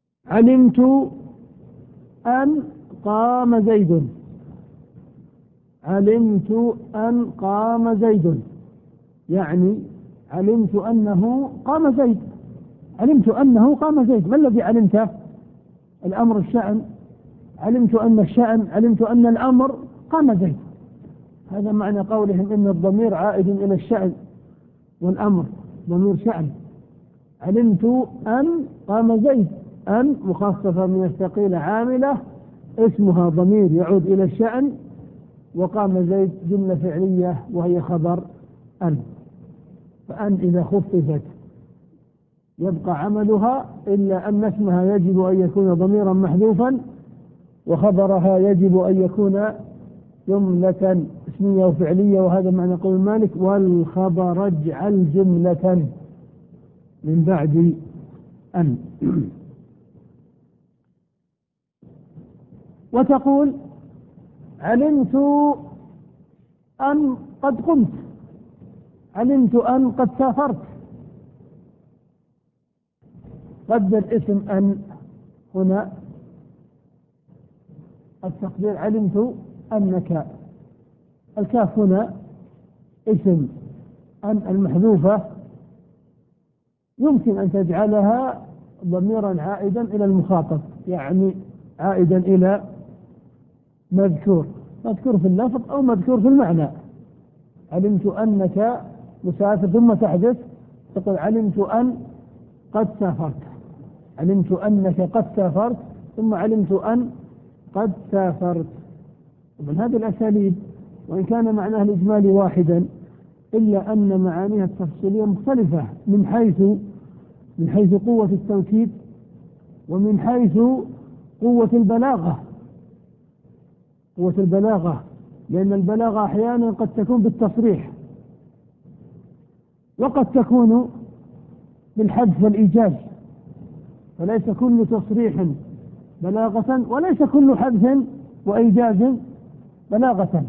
Speaker 1: علمت أن قام زيد. علمت أن قام زيد، يعني علمت أنه قام زيد، علمت أنه قام زيد. ما الذي علمته؟ الأمر الشأن، علمت أن الشأن، علمت أن الأمر قام زيد. هذا معنى قولهم إن الضمير عائد إلى الشأن والأمر ضمير شأن. علمت أن قام زيد، أن مخففة من الثقيلة عاملة اسمها ضمير يعود إلى الشأن، وقام زيد جملة فعلية وهي خبر أن. فأن إذا خففت يبقى عملها، إلا أن اسمها يجب أن يكون ضميرا محذوفا، وخبرها يجب أن يكون جملة اسمية وفعلية. وهذا معنى قول مالك: والخبر اجعل جملة من بعد أن. وتقول: علمت أن قد قمت، علمت أن قد سافرت. قدر اسم أن هنا التقدير علمت أنك. الكاف هنا اسم أن المحذوفة يمكن أن تجعلها ضميرا عائدا إلى المخاطب، يعني عائدا إلى مذكور، مذكور في اللفظ أو مذكور في المعنى. علمت أنك مسافر، ثم تحدث تقول: علمت أن قد سافرت، علمت أنك قد سافرت، ثم علمت أن قد سافرت. من هذه الأساليب، وإن كان معناها الإجمالي واحدا، إلا أن معانيها التفصيلية مختلفة من حيث من حيث قوة التوكيد، ومن حيث قوة البلاغة. قوة البلاغة، لأن البلاغة أحيانا قد تكون بالتصريح، وقد تكون بالحذف والإيجاز، فليس كل تصريح بلاغة، وليس كل حذف وإيجاز بلاغة.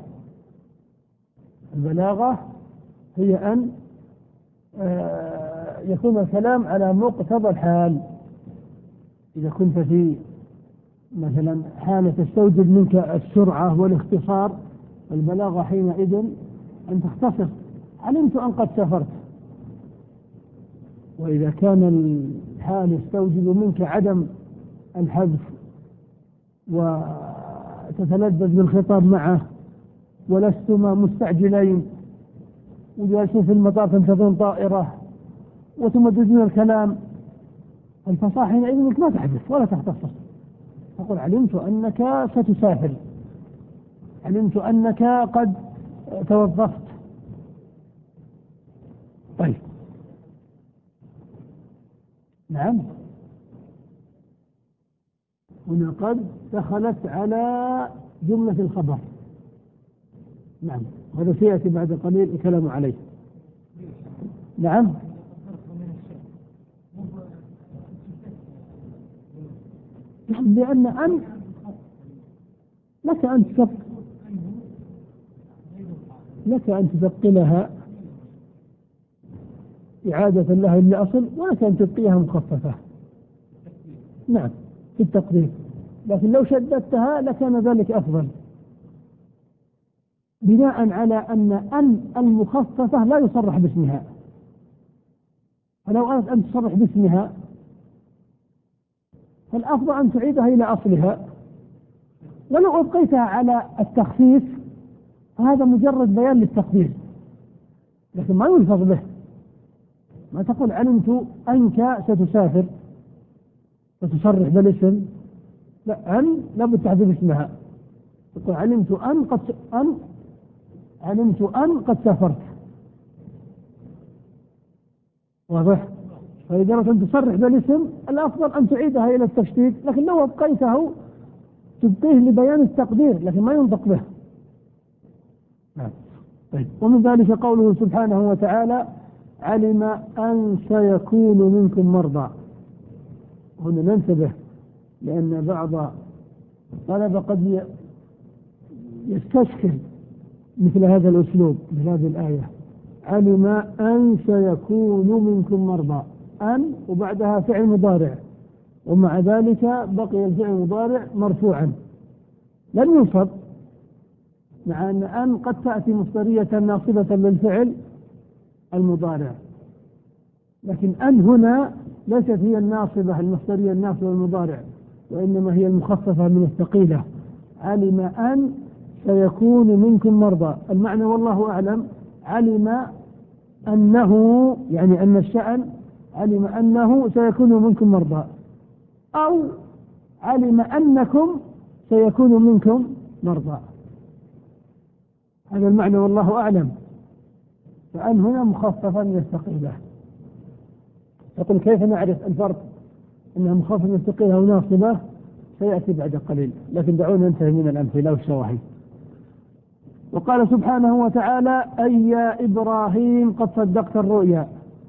Speaker 1: البلاغة هي أن يكون الكلام على مقتضى الحال. إذا كنت في مثلا حالة تستوجب منك السرعة والاختصار، البلاغة حينئذ أن تختصر: علمت أن قد سافرت. وإذا كان الحال يستوجب منك عدم الحذف وتتلذذ بالخطاب معه، ولستما مستعجلين وجالسين في المطار تنتظرون طائرة وتمددون الكلام، الفصاحة حينئذ انك ما تحدث ولا تختصر، تقول: علمت أنك ستسافر، علمت أنك قد توظفت. طيب، نعم، هنا قد دخلت على جملة الخبر. نعم، هذا سيأتي بعد قليل الكلام عليه. نعم، لأن أن لك أن تثق لك أن تثقلها إعادة لها لأصل، ولك أن تبقيها مخففة. نعم، في التقدير، لكن لو شددتها لكان ذلك أفضل، بناء على أن أن المخففة لا يصرح باسمها. فلو أردت أن تصرح باسمها فالأفضل أن تعيدها إلى أصلها، ولو أبقيتها على التخفيف فهذا مجرد بيان للتقدير، لكن ما يلفظ به. ما تقول: علمت أنك ستسافر وتصرح بالاسم، لا، أن لابد تحذف اسمها. تقول: علمت أن قد أن علمت أن قد سافرت. واضح؟ فإذا أردت أن تصرح بالاسم الأفضل أن تعيدها إلى التشديد، لكن لو أبقيته تبقيه لبيان التقدير، لكن ما ينطق به. نعم. طيب، ومن ذلك قوله سبحانه وتعالى: علم أن سيكون منكم مرضى. هنا ننتبه، لأن بعض الطلبة قد يستشكل مثل هذا الأسلوب، مثل هذه الآية: علم أن سيكون منكم مرضى، أن وبعدها فعل مضارع، ومع ذلك بقي الفعل المضارع مرفوعا لم ينصب، مع أن أن قد تأتي مصدرية ناصبة للفعل المضارع، لكن أن هنا ليست هي الناصبة المصدرية الناصبة المضارع، وإنما هي المخففة من الثقيلة. علم أن سيكون منكم مرضى، المعنى والله أعلم علم أنه يعني أن الشأن علم أنه سيكون منكم مرضى، أو علم أنكم سيكون منكم مرضى، هذا المعنى والله أعلم. فأن هنا مخففة من الثقيلة. يقول كيف نعرف الفرق أنها مخففة من الثقيلة وناصبة؟ سيأتي بعد قليل، لكن دعونا ننتهي من الأمثلة والشواهد. وقال سبحانه وتعالى أي يا إبراهيم قد صدقت الرؤيا.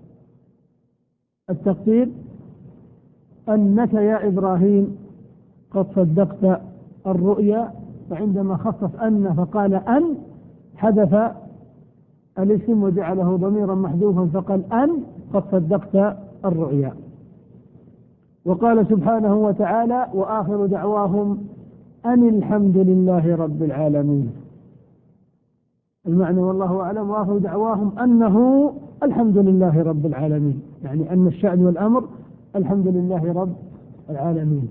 Speaker 1: التقدير أنك يا إبراهيم قد صدقت الرؤيا، فعندما خفف أن فقال أن حذف الاسم وجعله ضميرا محذوفا فقال أن قد صدقت الرؤيا. وقال سبحانه وتعالى وآخر دعواهم أن الحمد لله رب العالمين. المعنى والله أعلم وآخر دعواهم أنه الحمد لله رب العالمين، يعني أن الشأن والأمر الحمد لله رب العالمين.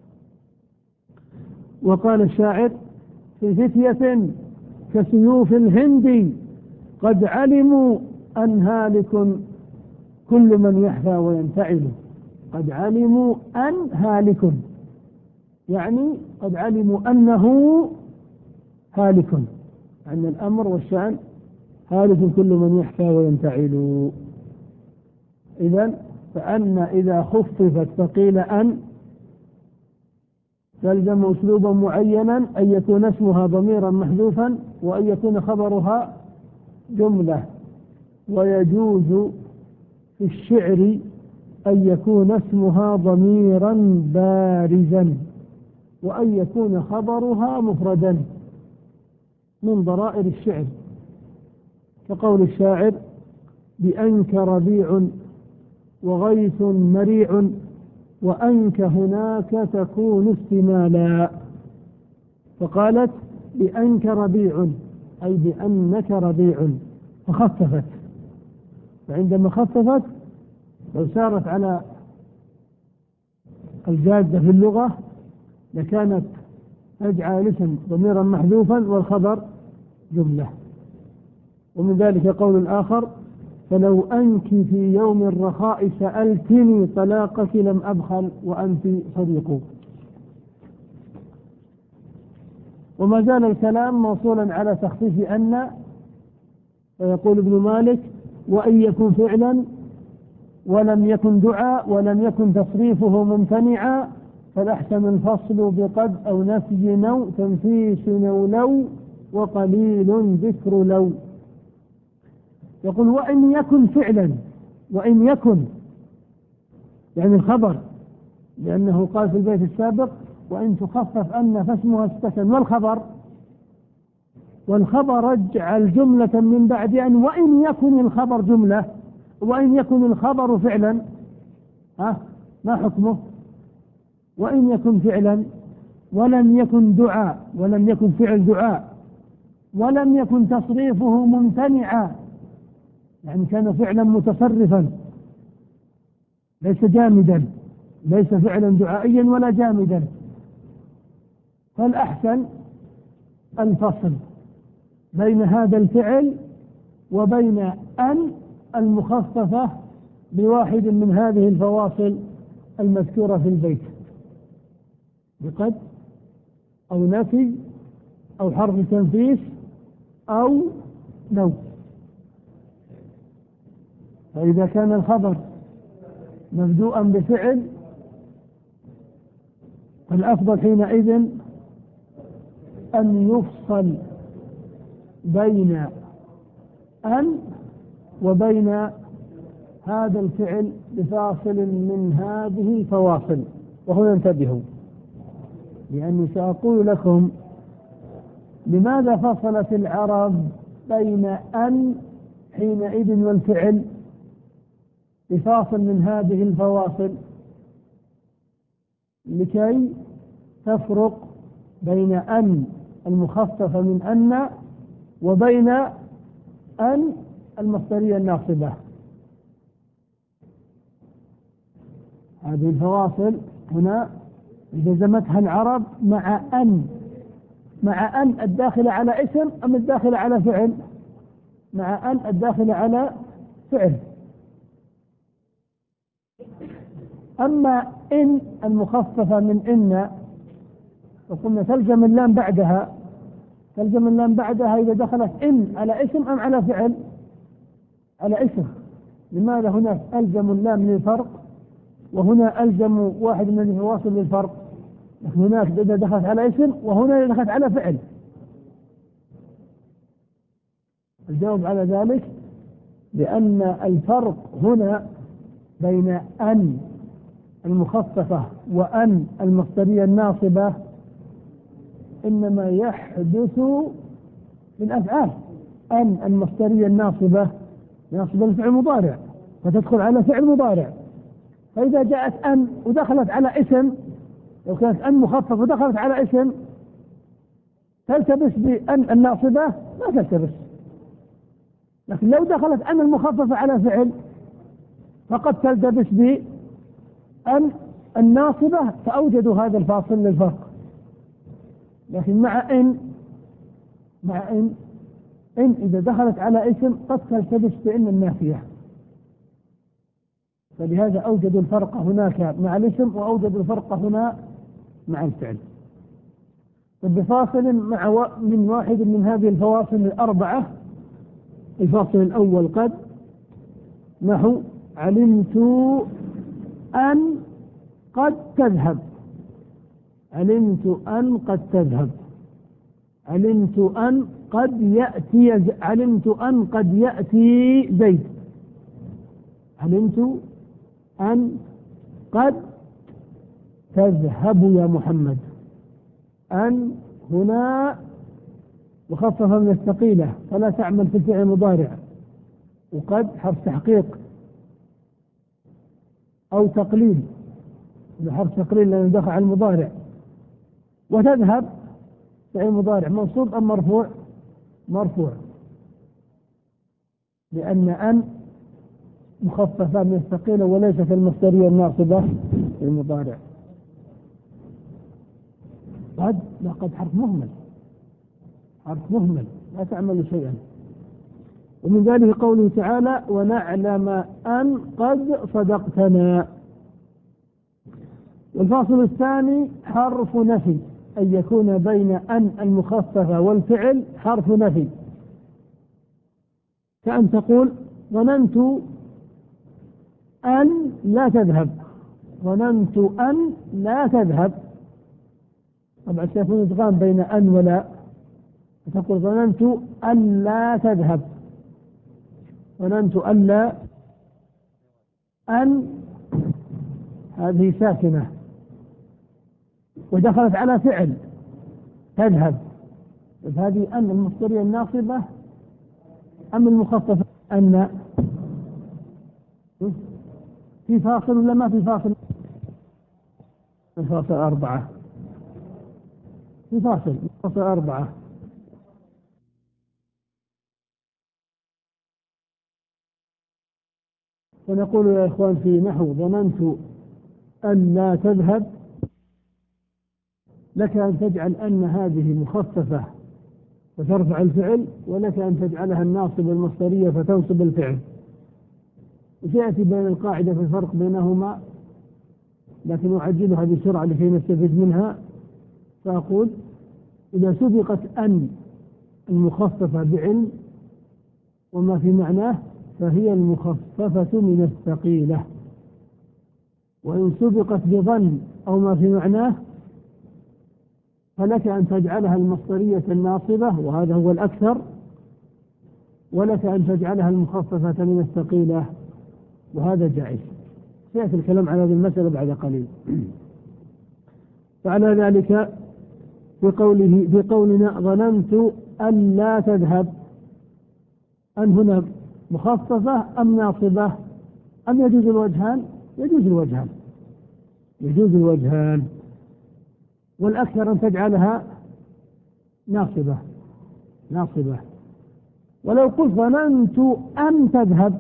Speaker 1: وقال الشاعر في فتية كسيوف الهند قد علموا أن هالك كل من يحفى وينتعل. قد علموا أن هالك، يعني قد علموا أنه هالك، أن الأمر والشأن هالك كل من يحفى وينتعل. إذن فأن إذا خففت فقيل أن تلزم أسلوبا معينا، أن يكون اسمها ضميرا محذوفا وأن يكون خبرها جملة. ويجوز في الشعر أن يكون اسمها ضميرا بارزا وأن يكون خبرها مفردا من ضرائر الشعر، كقول الشاعر بأنك ربيع وغيث مريع وأنك هناك تكون استمالا. فقالت بأنك ربيع أي بأنك ربيع فخففت، فعندما خففت لو سارت على الجادة في اللغة لكانت تجعل الاسم ضميرا محذوفا والخبر جملة. ومن ذلك قول آخر فلو أنك في يوم الرخاء سألتني طلاقك لم أبخل وأنت صديق. وما زال الكلام موصولا على تخفيف أن، فيقول ابن مالك وأن يكن فعلا ولم يكن دعاء ولم يكن تصريفه ممتنعا فالأحسن الفصل بقد أو نفي نو تنفيس نو لو وقليل ذكر لو. يقول وإن يكن فعلا، وإن يكن يعني الخبر، لأنه قال في البيت السابق وإن تخفف أن فاسمها السكن، والخبر والخبر اجعل جملة من بعد أن. وإن يكن الخبر جملة وإن يكن الخبر فعلا ها ما حكمه؟ وإن يكن فعلا ولم يكن دعاء ولم يكن فعل دعاء ولم يكن تصريفه ممتنعا، يعني كان فعلا متصرفا ليس جامدا، ليس فعلا دعائيا ولا جامدا، فالأحسن الفصل بين هذا الفعل وبين أن المخففة بواحد من هذه الفواصل المذكورة في البيت بقد أو نفي أو حرف تنفيس أو لو. فإذا كان الخبر مبدوءا بفعل فالأفضل حينئذ أن يفصل بين أن وبين هذا الفعل بفاصل من هذه الفواصل. وهنا انتبهوا، لأني سأقول لكم لماذا فصلت العرب بين أن حينئذ والفعل بفاصل من هذه الفواصل، لكي تفرق بين أن المخففة من أن وبين أن المصدرية الناصبة. هذه الفواصل هنا جزمتها العرب مع أن مع أن الداخلة على اسم أم الداخلة على فعل؟ مع أن الداخلة على فعل. أما إن المخففة من إن فقلنا تلزم اللام بعدها تلزم اللام بعدها إذا دخلت إن على اسم أم على فعل؟ على اسم. لماذا هناك ألزم اللام للفرق وهنا ألزم واحد من الفواصل للفرق؟ هناك إذا دخلت على اسم وهنا إذا دخلت على فعل. الجواب على ذلك لأن الفرق هنا بين أن المخففة وأن المصدرية الناصبة إنما يحدث من أفعال. أن المصدرية الناصبة ناصبة لفعل مضارع فتدخل على فعل مضارع، فإذا جاءت أن ودخلت على اسم، لو كانت أن مخففة ودخلت على اسم تلتبس بأن الناصبة؟ ما تلتبس. لكن لو دخلت أن المخففة على فعل فقد تلتبس بأن الناصبة، فأوجدوا هذا الفاصل للفرق. لكن مع إن مع إن إن إذا دخلت على اسم قد تلتبس بأن النافية، فلهذا أوجدوا الفرق هناك مع الاسم وأوجدوا الفرق هنا مع الفعل. بفاصل مع و... من واحد من هذه الفواصل الأربعة. الفاصل الأول قد نحو علمت أن قد تذهب. علمت أن قد تذهب. علمت أن قد يأتي ز... علمت أن قد يأتي زيد. علمت أن قد تذهب يا محمد. أن هنا مخففة من الثقيلة فلا تعمل في الفعل المضارع، وقد حرف تحقيق أو تقليل، حرف تقليل لأنه دخل على المضارع. وتذهب فعل مضارع منصوب أم مرفوع؟ مرفوع، لأن أن مخففة من الثقيلة وليست المصدرية الناصبة في المضارع. قد لا، قد حرف مهمل، حرف مهمل لا تعمل شيئا. ومن ذلك قوله تعالى ونعلم أن قد صدقتنا. والفاصل الثاني حرف نفي، أن يكون بين أن المخففة والفعل حرف نفي، كأن تقول ظننت أن لا تذهب. ظننت أن لا تذهب، طبعا سيكون إدغام بين أن ولا، تقول ظننت أن لا تذهب. ظننت أن لا، أن هذه ساكنة ودخلت على فعل تذهب، هذه أن المصدرية الناصبة أم المخففة؟ أن في فاصل ولا ما في فاصل؟ الفاصل أربعة، في فاصل فاصل أربعة. فنقول يا إخوان في نحو ظننت أن لا تذهب، لك أن تجعل أن هذه مخففة فترفع الفعل، ولك أن تجعلها الناصب المصدرية فتنصب الفعل. وسيأتي بين القاعدة في الفرق بينهما، لكن أعجلها بسرعة لكي نستفيد منها. فأقول إذا سبقت أن المخففة بعلم وما في معناه فهي المخففة من الثقيلة، وإن سبقت بظن أو ما في معناه فلك أن تجعلها المصدرية الناصبة وهذا هو الأكثر، ولك أن تجعلها المخففة من الثقيلة وهذا جائز. سيأتي الكلام على هذه المسألة بعد قليل. فعلى ذلك في قوله في قولنا ظننت أن لا تذهب، أن هنا مخففة أم ناصبة أم يجوز الوجهان؟ يجوز الوجهان، يجوز الوجهان، والأكثر أن تجعلها ناصبة ناصبة. ولو قلت ظننت أن تذهب،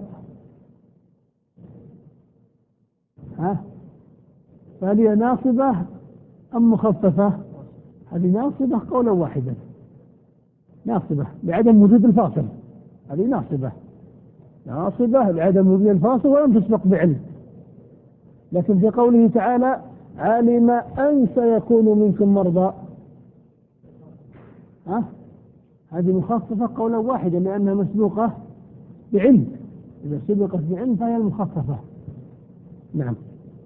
Speaker 1: ها فهل هي ناصبة أم مخففة؟ هذه ناصبة قولا واحدا، ناصبة لعدم وجود الفاصل، هذه ناصبة ناصبة لعدم وجود الفاصل ولم تسبق بعلم. لكن في قوله تعالى علم أن سيكون منكم مرضى، ها هذه مخففة قولا واحدا لأنها مسبوقة بعلم، إذا سبقت بعلم فهي المخففة. نعم.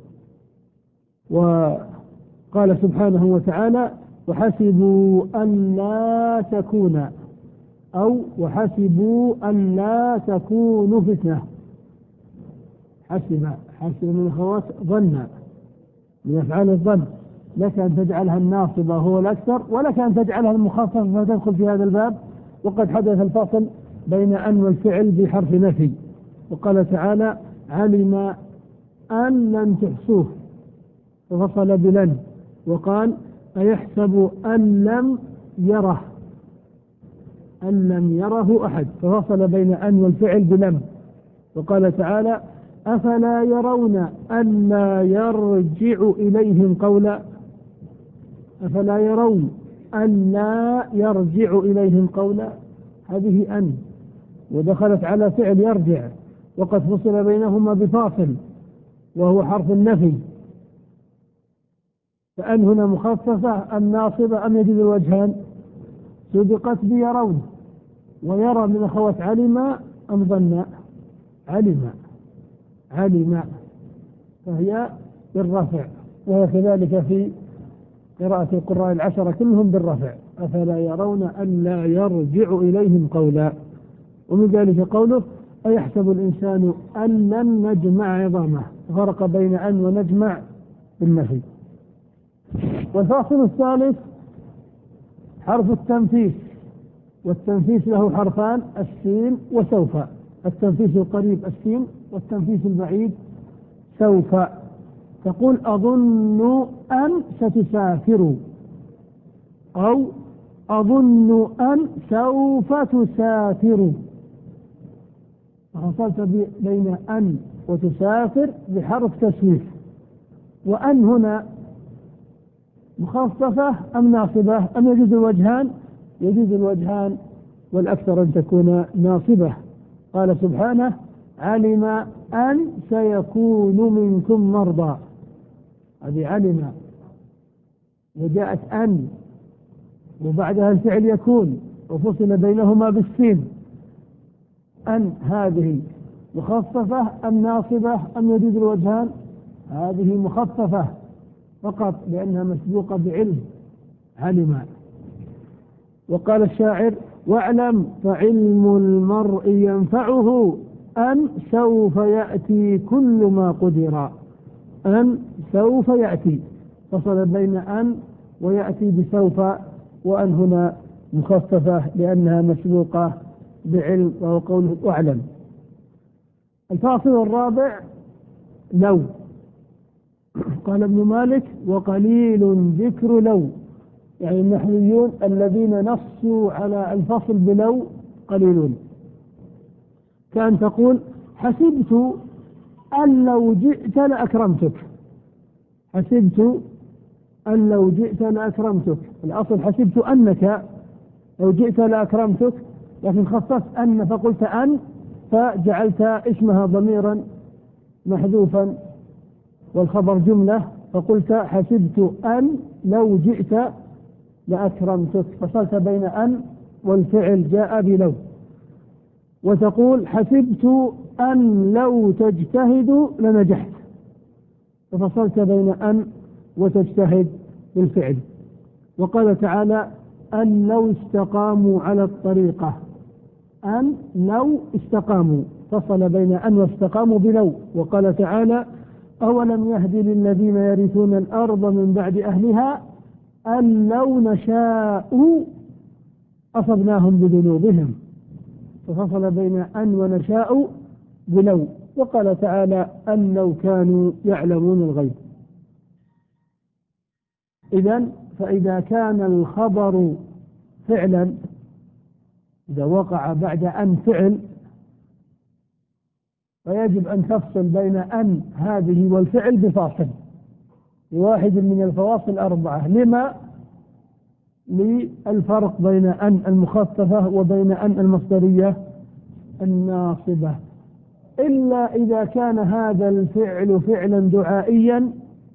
Speaker 1: وقال سبحانه وتعالى وحسبوا أن لا تكون، أو وحسبوا أن لا تكونوا فتنة. حسب حسب من الأخوات ظن، من أفعال الظن، لك أن تجعلها الناصبة هو الأكثر، ولك أن تجعلها المخففة فتدخل في هذا الباب. وقد حدث الفصل بين أن والفعل بحرف نفي، وقال تعالى علم أن لن تحصوه ففصل بلن، وقال أيحسب أن لم يره أن لم يره أحد ففصل بين أن والفعل بلم، وقال تعالى أفلا يرون ألا يرجع إليهم قولا أفلا يرون ألا يرجع إليهم قولا، هذه أن ودخلت على فعل يرجع، وقد فصل بينهما بفاصل وهو حرف النفي. فأن هنا مخففة أم ناصبة أم يجوز الوجهان؟ سبقت بيرون، ويرى من أخوات علم أم ظن؟ علم علم فهي بالرفع، وهو كذلك في قراءة القراء العشرة كلهم بالرفع أفلا يرون ألا يرجع إليهم قولا. ومن ذلك قوله أيحسب الإنسان أن لن نجمع عظامه، فرق بين أن ونجمع بالنفي. والفاصل الثالث حرف التنفيس، والتنفيس له حرفان السين وسوف. التنفيس القريب السين، والتنفيس البعيد سوف. تقول أظن أن ستسافر، أو أظن أن سوف تسافر، فصلت بين أن وتسافر بحرف تسويف. وأن هنا مخففة أم ناصبة أم يجوز الوجهان؟ يجوز الوجهان، والأكثر أن تكون ناصبة. قال سبحانه علم أن سيكون منكم مرضى، هذه علم، وجاءت أن وبعدها الفعل يكون وفصل بينهما بالسين. أن هذه مخففة أم ناصبة أم يجوز الوجهان؟ هذه مخففة فقط لأنها مسبوقة بعلم علم. وقال الشاعر واعلم فعلم المرء ينفعه أن سوف يأتي كل ما قدر، أن سوف يأتي، فصل بين أن ويأتي بسوف. وأن هنا مخففة لأنها مسبوقة بعلم، وهو قوله واعلم. الفاصل الرابع لو. قال ابن مالك وقليل ذكر لو، يعني النحويون الذين نصوا على الفصل بلو قليلون. كأن تقول حسبت أن لو جئت لأكرمتك، حسبت أن لو جئت لأكرمتك، الأصل حسبت أنك لو جئت لأكرمتك، لكن خففت أن فقلت أن، فجعلت اسمها ضميرا محذوفا والخبر جملة، فقلت حسبت أن لو جئت لأكرمتك، فصلت بين أن والفعل جاء بلو. وتقول حسبت أن لو تجتهد لنجحت، ففصلت بين أن وتجتهد بالفعل. وقال تعالى أن لو استقاموا على الطريقة، أن لو استقاموا، فصل بين أن واستقاموا بلو. وقال تعالى أولم يهد للذين يرثون الأرض من بعد أهلها أن لو نشاء أصبناهم بذنوبهم، ففصل بين أن ونشاء بلو. وقال تعالى أن لو كانوا يعلمون الغيب. إذن فإذا كان الخبر فعلا إذا وقع بعد أن فعل فيجب أن تفصل بين أن هذه والفعل بفاصل بواحد من الفواصل الأربعة. لما؟ للفرق بين أن المخففة وبين أن المصدرية الناصبة، إلا إذا كان هذا الفعل فعلا دعائيا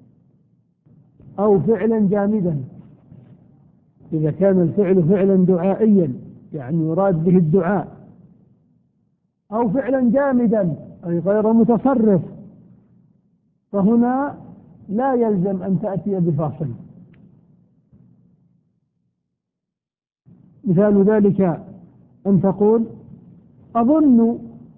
Speaker 1: أو فعلا جامدا. إذا كان الفعل فعلا دعائيا يعني يراد به الدعاء، أو فعلا جامدا أي غير متصرف، فهنا لا يلزم أن تأتي بفاصل. مثال ذلك أن تقول أظن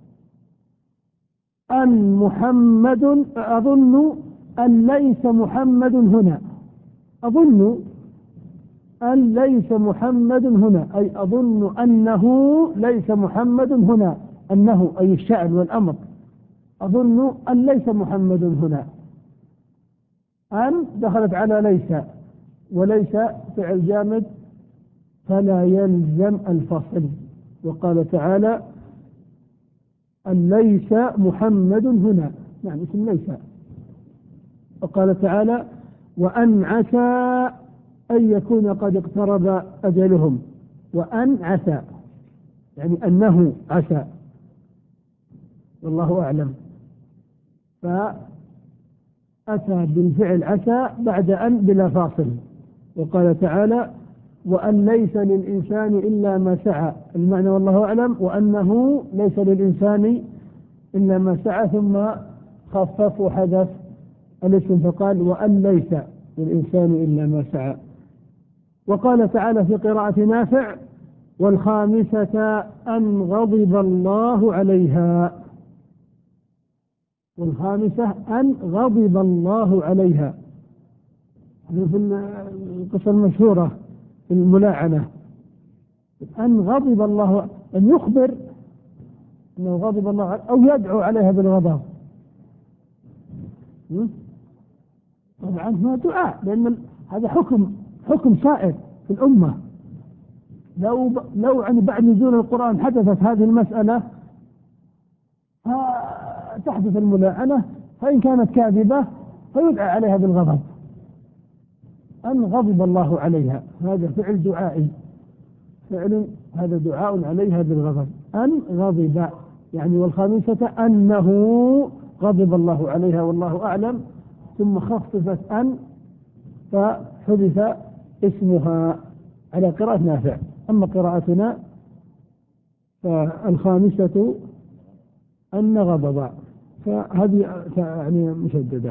Speaker 1: أن محمد أظن أن ليس محمد هنا. أظن أن ليس محمد هنا أي أظن أنه ليس محمد هنا. أنه أي الشأن والأمر. أظن أن ليس محمد هنا. أن دخلت على ليس، وليس فعل جامد فلا يلزم الفصل. وقال تعالى أن ليس محمد هنا، يعني اسم ليس. وقال تعالى وأن عسى أن يكون قد اقترب أجلهم. وأن عسى يعني أنه عسى، والله أعلم. فأتى بالفعل عسى بعد أن بلا فاصل. وقال تعالى وأن ليس للإنسان إلا ما سعى، المعنى والله أعلم وأنه ليس للإنسان إلا ما سعى، ثم خفف وحذف الاسم فقال وأن ليس للإنسان إلا ما سعى. وقال تعالى في قراءة نافع والخامسة أن غضب الله عليها. والخامسة أن غضب الله عليها، في القصة المشهورة في الملاعنة. أن غضب الله، أن يخبر أنه غضب الله أو يدعو عليها بالغضب. طبعا هو دعاء، لأن هذا حكم حكم سائر في الأمة. لو لو عن بعد نزول القرآن حدثت هذه المسألة تحدث الملاعنة، فإن كانت كاذبة فيدعى عليها بالغضب. أن غضب الله عليها هذا فعل دعائي، فعل هذا دعاء عليها بالغضب. أن غضب يعني والخامسة أنه غضب الله عليها والله أعلم، ثم خففت أن فحدث اسمها على قراءة نافع. أما قراءتنا فالخامسة أن غضب، فهذه يعني مشددة.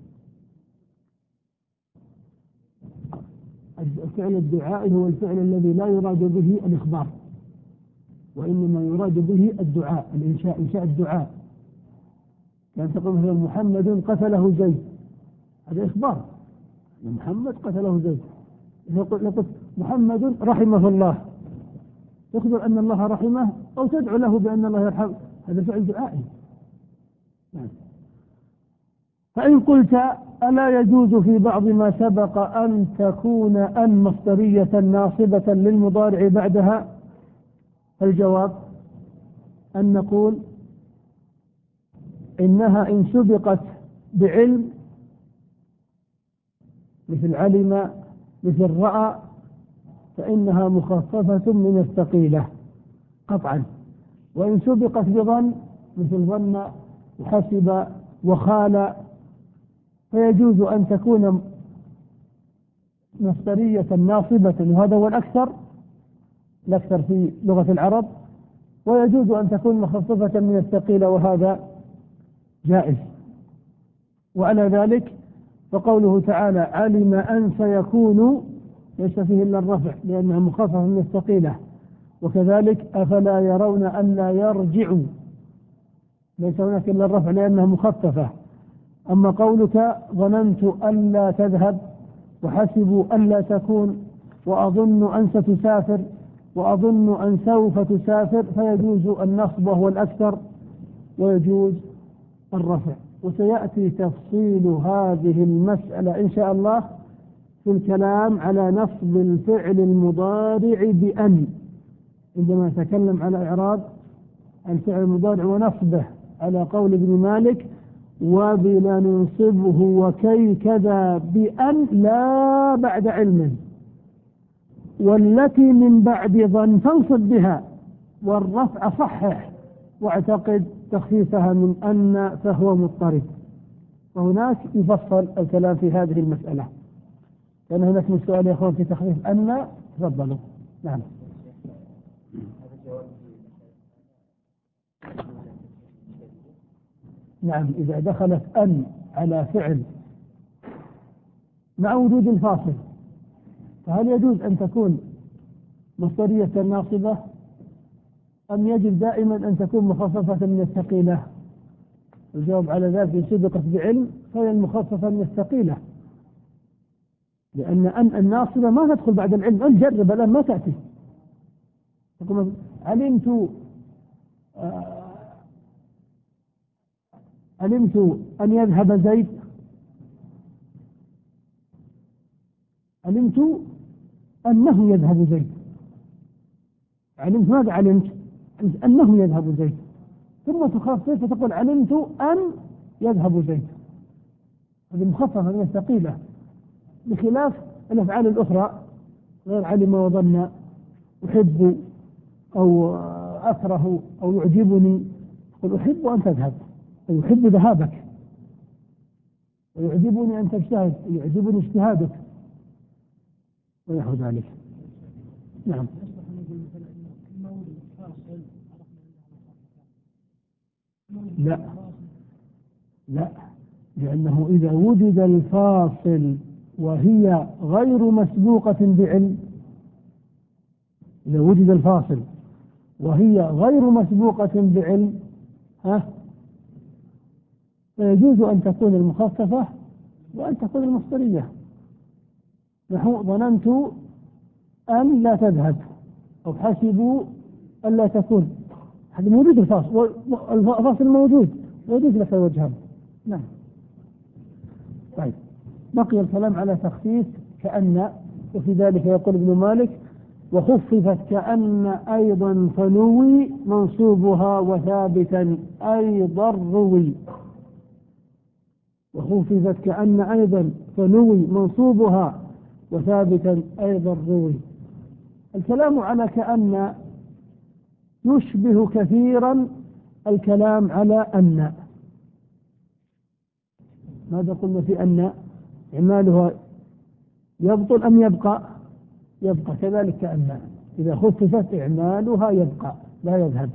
Speaker 1: الفعل الدعائي هو الفعل الذي لا يراد به الإخبار، وإنما يراد به الدعاء، الإنشاء، إنشاء الدعاء. كان تقول مثلا محمد قتله زيد، هذا إخبار محمد قتله زيد. لقد محمد رحمه الله، تخبر أن الله رحمه أو تدعو له بأن الله يرحمه، هذا فعل دعائي. فإن قلت ألا يجوز في بعض ما سبق أن تكون أن مصدرية ناصبة للمضارع بعدها؟ الجواب أن نقول إنها إن سبقت بعلم مثل علم مثل رأى فإنها مخففة من الثقيلة قطعا. وإن سبقت بظن مثل ظن وحسب وخال فيجوز أن تكون مصدرية ناصبة، وهذا هو الأكثر الأكثر في لغة العرب. ويجوز أن تكون مخففة من الثقيلة، وهذا جائز. وعلى ذلك فقوله تعالى علم أن سيكون ليس فيه إلا الرفع لأنها مخففة من الثقيلة. وكذلك أفلا يرون أن لا يرجعوا ليس هناك إلا الرفع لأنها مخففة. أما قولك ظننت أن لا تذهب وحسبوا أن لا تكون وأظن أن ستسافر وأظن أن سوف تسافر فيجوز النصب وهو الأكثر، ويجوز الرفع. وسيأتي تفصيل هذه المسألة إن شاء الله في في الكلام على نصب الفعل المضارع بأن. عندما نتكلم على إعراب الفعل المضارع ونصبه على قول ابن مالك وبلننصبه وكي كذا بأن لا بعد علم، والتي من بعد ظن فانصب بها، والرفع صحح واعتقد تخفيفها من أن فهو مضطرب. وهناك يفصل الكلام في هذه المسألة، كان هناك من سؤال يا أخوان في تخفيف أن. تفضلوا. نعم. نعم، إذا دخلت أن على فعل مع وجود الفاصل، فهل يجوز أن تكون مصدرية ناصبة أم يجب دائما أن تكون مخففة من الثقيلة؟ الجواب على ذلك إن سبقت بعلم فهي المخففة من الثقيلة، لأن أن الناصبة ما تدخل بعد العلم. أن جرب الآن ما تأتي. علمت آه علمت أن يذهب زيد، علمت أنه يذهب زيد. علمت ماذا؟ علمت أنه يذهب زيد، ثم تخفف فتقول علمت أن يذهب زيد. هذه مخففة من الثقيلة، بخلاف الأفعال الأخرى غير علم وظن، أحب أو أكره أو يعجبني. قل أحب أن تذهب، يحب ذهابك، ويعجبني أن تجتهد، يعجبني اجتهادك ونحو ذلك. نعم. لا لا، لأنه إذا وجد الفاصل وهي غير مسبوقة بعلم، إذا وجد الفاصل وهي غير مسبوقة بعلم ها فيجوز أن تكون المخففة وأن تكون المصدرية. نحو ظننت أن لا تذهب، أو حسبوا أن لا تكون. هذا موجود الفاصل، الفاصل موجود ويجوز لك وجهان. نعم. طيب، بقي الكلام على تخفيف كأن، وفي ذلك يقول ابن مالك وخففت كأن أيضا فنوي منصوبها وثابتا أيضا روي. وخففت كأن أيضا فنوي منصوبها وثابتا أيضا روي. الكلام على كأن يشبه كثيرا الكلام على أن. ماذا قلنا في أن؟ إعمالها يبطل أم يبقى؟ يبقى. كذلك كأن إذا خففت إعمالها يبقى لا يذهب.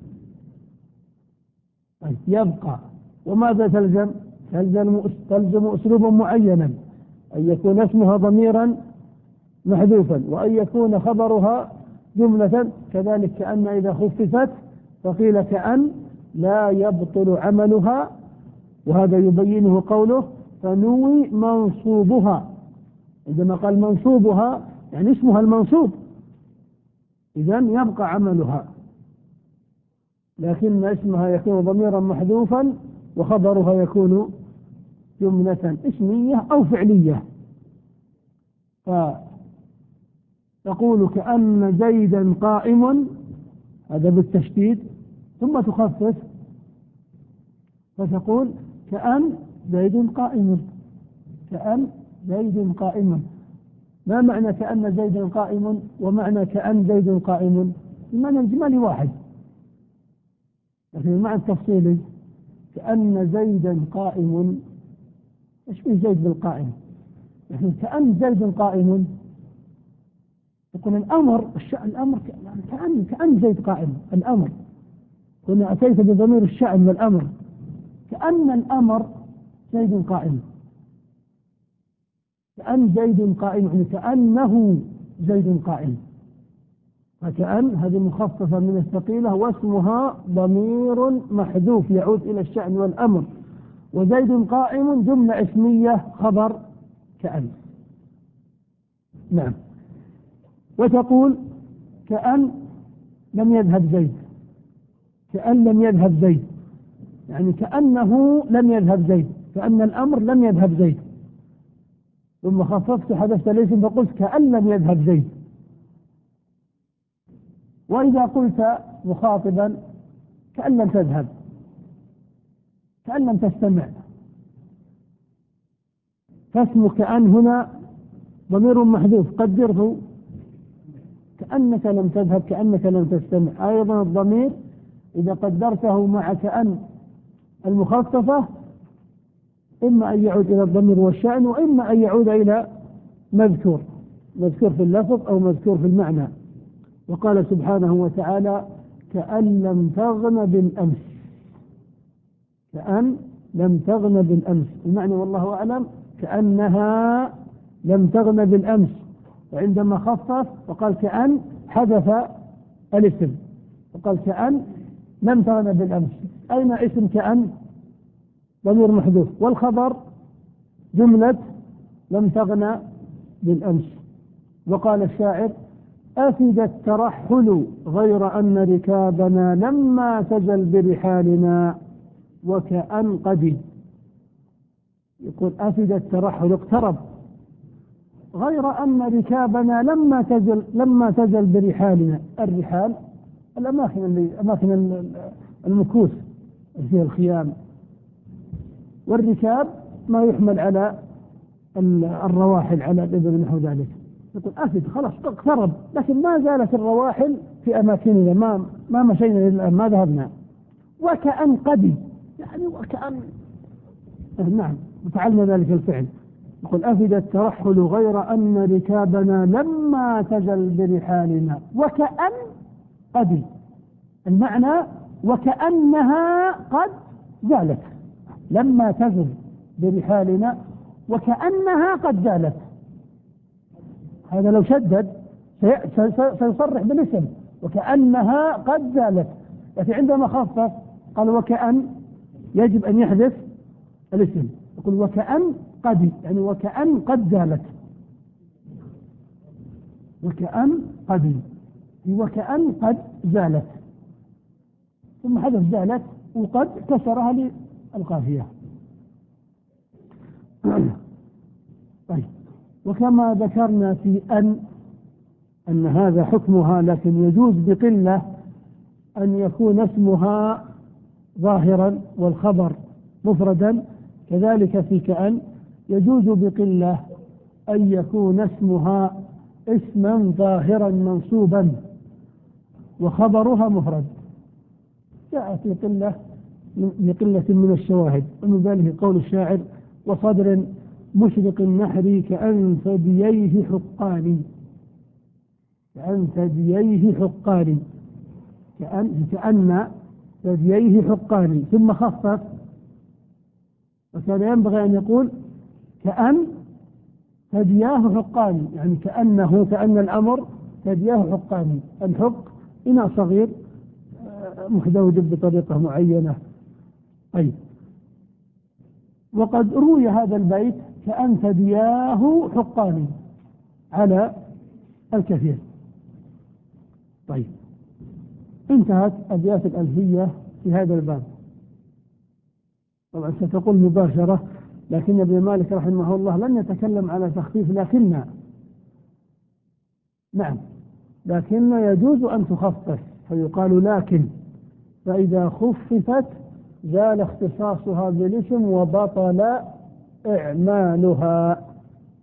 Speaker 1: يبقى. وماذا تلزم؟ تلزم تلزم أسلوبا معينا، أن يكون اسمها ضميرا محذوفا، وأن يكون خبرها جملة. كذلك كأن إذا خففت فقيل كأن لا يبطل عملها، وهذا يبينه قوله فنوي منصوبها. عندما قال منصوبها يعني اسمها المنصوب، إذن يبقى عملها، لكن اسمها يكون ضميرا محذوفا وخبرها يكون جملة اسمية أو فعلية. فتقول كأن زيدا قائم، هذا بالتشديد، ثم تخفف فتقول كأن زيد قائم. كأن زيد قائم. ما معنى كأن زيد قائم ومعنى كأن زيد قائم؟ المعنى الجمالي واحد، لكن المعنى التفصيلي كأن زيدا قائم يشبه زيد بالقائم. يعني كأن زيد قائم يقول الأمر الشأن الأمر كأن كأن زيد قائم. الأمر كنا أتيت بضمير الشأن والأمر، كأن الأمر زيد قائم. كأن زيد قائم يعني كأنه زيد قائم. فكأن هذه مخففة من الثقيلة، واسمها ضمير محذوف يعود إلى الشأن والأمر، وزيد قائم جملة اسمية خبر كأن. نعم. وتقول كأن لم يذهب زيد. كأن لم يذهب زيد يعني كأنه لم يذهب زيد، كأن الأمر لم يذهب زيد. ثم خففت حذفت الاسم فقلت كأن لم يذهب زيد. وإذا قلت مخاطبا كأن لم تذهب، كأن لم تستمع، فاسم كأن هنا ضمير محذوف قدره كأنك لم تذهب، كأنك لم تستمع. أيضا الضمير إذا قدرته مع كأن المخففة إما أن يعود إلى الضمير والشأن، وإما أن يعود إلى مذكور، مذكور في اللفظ أو مذكور في المعنى. وقال سبحانه وتعالى كأن لم تغن بالأمس، كأن لم تغن بالأمس، المعنى والله أعلم كأنها لم تغن بالأمس. وعندما خفف وقال كأن حذف الاسم وقال كأن لم تغن بالأمس. أين اسم كأن؟ ضمير محذوف، والخبر جملة لم تغن بالأمس. وقال الشاعر أفد الترحل غير أن ركابنا لما تزل برحالنا وكأن قد. يقول أفد الترحل اقترب، غير أن ركابنا لما تزل لما تزل برحالنا. الرحال الأماكن اللي أماكن المكوث هي الخيام، والركاب ما يحمل على الرواحل على الإبل نحو ذلك. يقول أفد خلاص اقترب، لكن ما زالت الرواحل في أماكننا، ما ما مشينا الآن، ما ذهبنا. وكأن قد، يعني وكأن نعم وفعلنا ذلك الفعل. يقول أفد الترحل غير أن ركابنا لما تزل برحالنا وكأن قد، المعنى وكأنها قد زالت، لما تزل برحالنا وكأنها قد زالت. هذا لو شدد سيصرح بالاسم وكأنها قد زالت، لكن عندما خفف قال وكأن يجب أن يحذف الاسم. يقول وكأن قد، يعني وكأن قد زالت، وكأن قد، وكأن قد زالت، ثم حذف زالت وقد كسرها للقافية. طيب، وكما ذكرنا في أن أن هذا حكمها، لكن يجوز بقلة أن يكون اسمها ظاهرا والخبر مفردا، كذلك في كأن يجوز بقلة أن يكون اسمها اسما ظاهرا منصوبا وخبرها مفرد. جاء في قلة بقلة من الشواهد، ومن ذلك قول الشاعر وصدر مشرق النحر كأن ثدييه حقان، كأن ثدييه حقان، كأن كأن ثدييه حقان، ثم خفف وكان ينبغي أن يقول كأن ثدياه حقان، يعني كأنه كأن الأمر ثدياه حقان. الحق إناء صغير محدود بطريقة معينة. طيب، وقد روي هذا البيت كأن ثدياه حقان على الكثير. طيب، انتهت أبيات الألفية في هذا الباب. طبعا ستقول مباشرة، لكن ابن مالك رحمه الله لم يتكلم على تخفيف، لكن نعم لكن يجوز أن تخفف، فيقال لكن، فإذا خففت زال اختصاصها بالاسم وبطل إعمالها،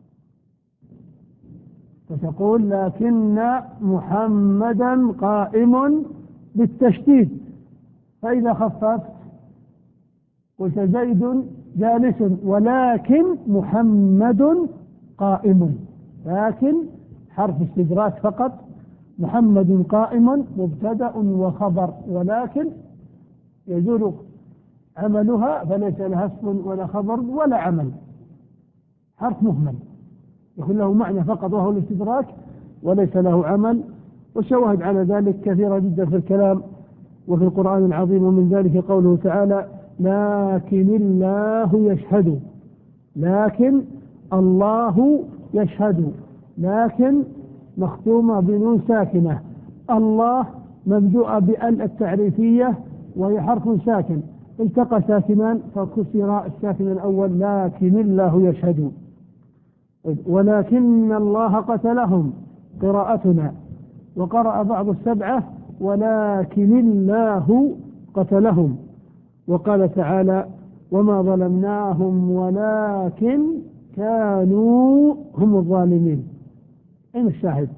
Speaker 1: فتقول لكن محمدا قائم بالتشديد. فإذا خففت قلت زيد جالس ولكن محمد قائم، لكن حرف استدراك فقط، محمد قائم مبتدأ وخبر، ولكن يزول عملها فليس لها اسم ولا خبر ولا عمل، حرف مهمل يكون له معنى فقط وهو الاستدراك وليس له عمل. والشواهد على ذلك كثيرة جدا في الكلام وفي القرآن العظيم، ومن ذلك قوله تعالى لكن الله يشهد، لكن الله يشهد، لكن مختومة بنون ساكنة، الله مبدوءة بأل التعريفية وهي حرف ساكن، التقى ساكنان فكسر الساكن الأول لكن الله يشهد. ولكن الله قتلهم قراءتنا، وقرأ بعض السبعة ولكن الله قتلهم. وقال تعالى وما ظلمناهم ولكن كانوا هم الظالمين. أين الشاهد؟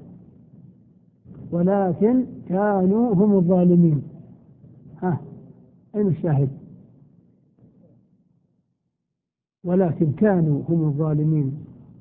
Speaker 1: ولكن كانوا هم الظالمين. ها أين الشاهد؟ ولكن كانوا هم الظالمين.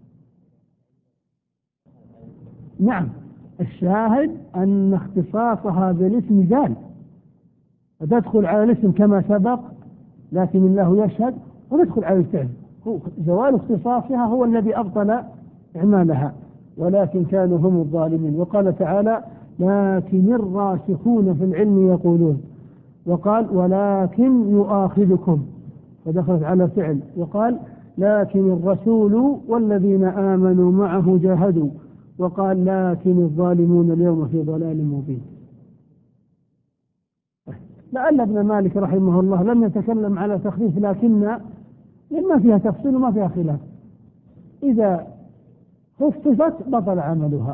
Speaker 1: نعم، الشاهد أن اختصاص هذا الاسم زال، وتدخل على الاسم كما سبق لكن الله يشهد، وتدخل على الفعل. زوال اختصاصها هو الذي أبطل إعمالها. ولكن كانوا هم الظالمين. وقال تعالى لكن الراسخون في العلم يقولون، وقال ولكن يؤاخذكم، فدخلت على فعل. وقال لكن الرسول والذين آمنوا معه جاهدوا، وقال لكن الظالمون اليوم في ضلال مبين. لعل ابن مالك رحمه الله لم يتكلم على تخفيف لكن لما فيها تفصيل وما فيها خلاف. إذا خففت بطل عملها.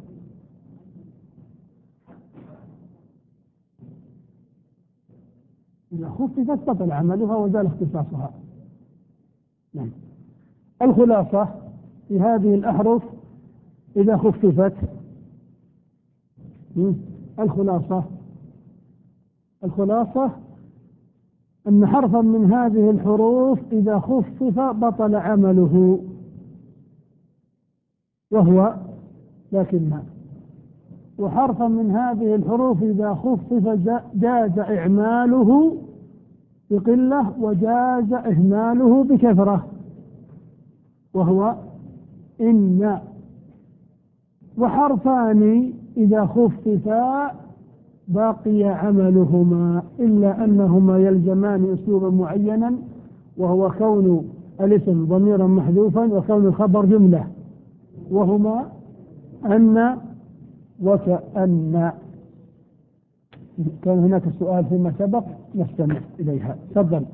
Speaker 1: إذا خففت بطل عملها وزال اختصاصها. نعم. الخلاصة في هذه الأحرف إذا خففت، الخلاصة الخلاصة أن حرفا من هذه الحروف إذا خفف بطل عمله، وهو لكنها. وحرفا من هذه الحروف إذا خفف جاز إعماله بقلة وجاز إهماله بكثرة، وهو إن. وحرفان إذا خففا باقي عملهما إلا أنهما يلزمان أسلوبا معينا، وهو كون الاسم ضميرا محذوفا وكون الخبر جملة، وهما أن وكأن. كان هناك سؤال فيما سبق نستمع إليها. تفضل.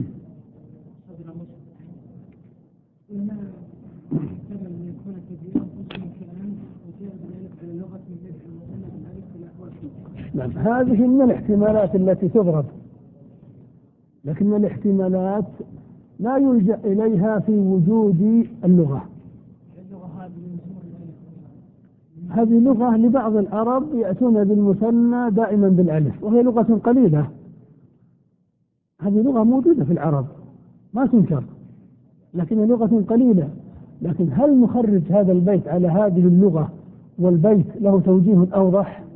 Speaker 1: نعم، هذه من الاحتمالات التي تضرب، لكن الاحتمالات لا يلجأ إليها في وجود اللغة. هذه لغة لبعض العرب يأتون بالمثنى دائما بالألف، وهي لغة قليلة. هذه لغة موجودة في العرب ما تنكر، لكن لغة قليلة. لكن هل نخرج هذا البيت على هذه اللغة والبيت له توجيه أوضح،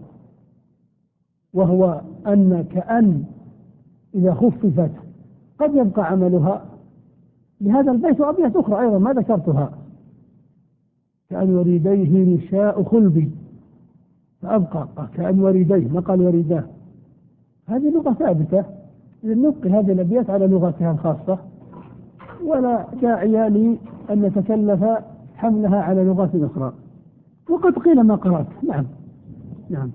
Speaker 1: وهو أن كأن إذا خففت قد يبقى عملها لهذا البيت، وأبيات أخرى أيضا ما ذكرتها، كأن وريديه نشاء خلبي فأبقى، كأن وريديه ما قال وريداه. هذه لغة ثابتة، نبقي هذه الأبيات على لغتها الخاصة، ولا داعي لي أن نتكلف حملها على لغات أخرى. وقد قيل ما قرأت. نعم نعم.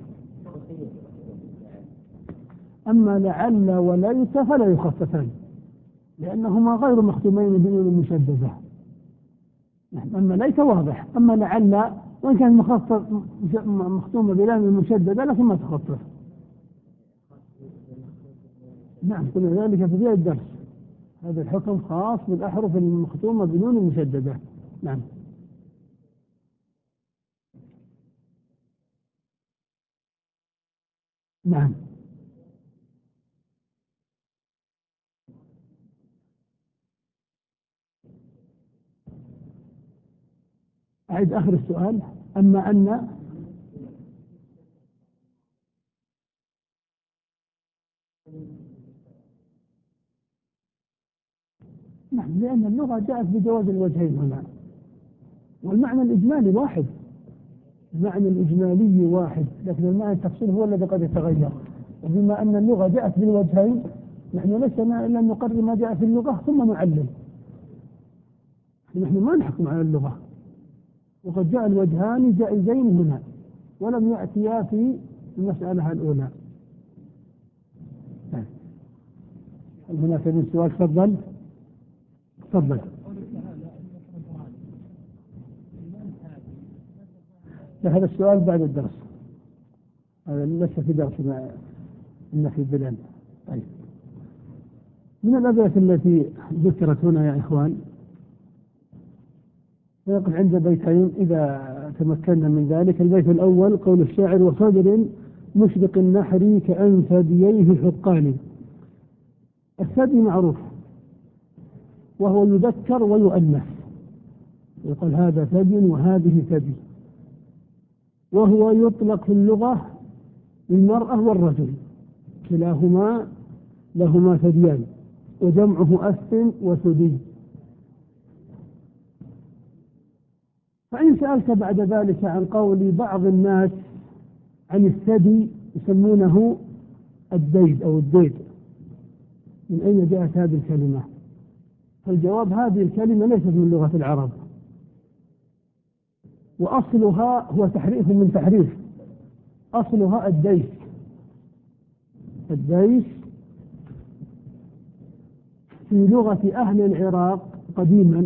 Speaker 1: أما لعل وليس فلا يخففان لأنهما غير مختومين بنون المشددة. أما ليس واضح، أما لعل وإن كان مختومة بلام المشددة لكن ما تخفف. نعم، كل ذلك في بداية الدرس. هذا الحكم خاص بالأحرف المختومة بنون المشددة. نعم. نعم. أعيد آخر السؤال. أما أن نعم، لأن اللغة جاءت بجواز الوجهين هنا، والمعنى الإجمالي واحد. المعنى الإجمالي واحد، لكن المعنى التفصيلي هو الذي قد يتغير. وبما أن اللغة جاءت بالوجهين نحن لسنا إلا أن نقرر ما جاء في اللغة ثم نعلم. نحن ما نحكم على اللغة، وقد جاء الوجهان جائزين هنا ولم يأتيا في المسألة الأولى. هل هناك من سؤال؟ تفضل. تفضل. هذا السؤال بعد الدرس، هذا لسه في درس ما إن في بلاد. طيب، من الأبيات التي ذكرت هنا يا إخوان ويقف عند بيتين إذا تمكنا من ذلك. البيت الأول قول الشاعر: وصدر مشرق النحر كأن ثدييه حقان. الثدي معروف وهو يذكر ويؤنث، يقول هذا ثدي وهذه ثدي، وهو يطلق في اللغة للمرأة والرجل كلاهما لهما ثديان، وجمعه أث وثدي. فإن سألت بعد ذلك عن قول بعض الناس عن الثدي يسمونه الديد أو الديد، من أين جاءت هذه الكلمة؟ فالجواب: هذه الكلمة ليست من لغة العرب، وأصلها هو تحريف من تحريف، أصلها الديس. الديس في لغة أهل العراق قديما،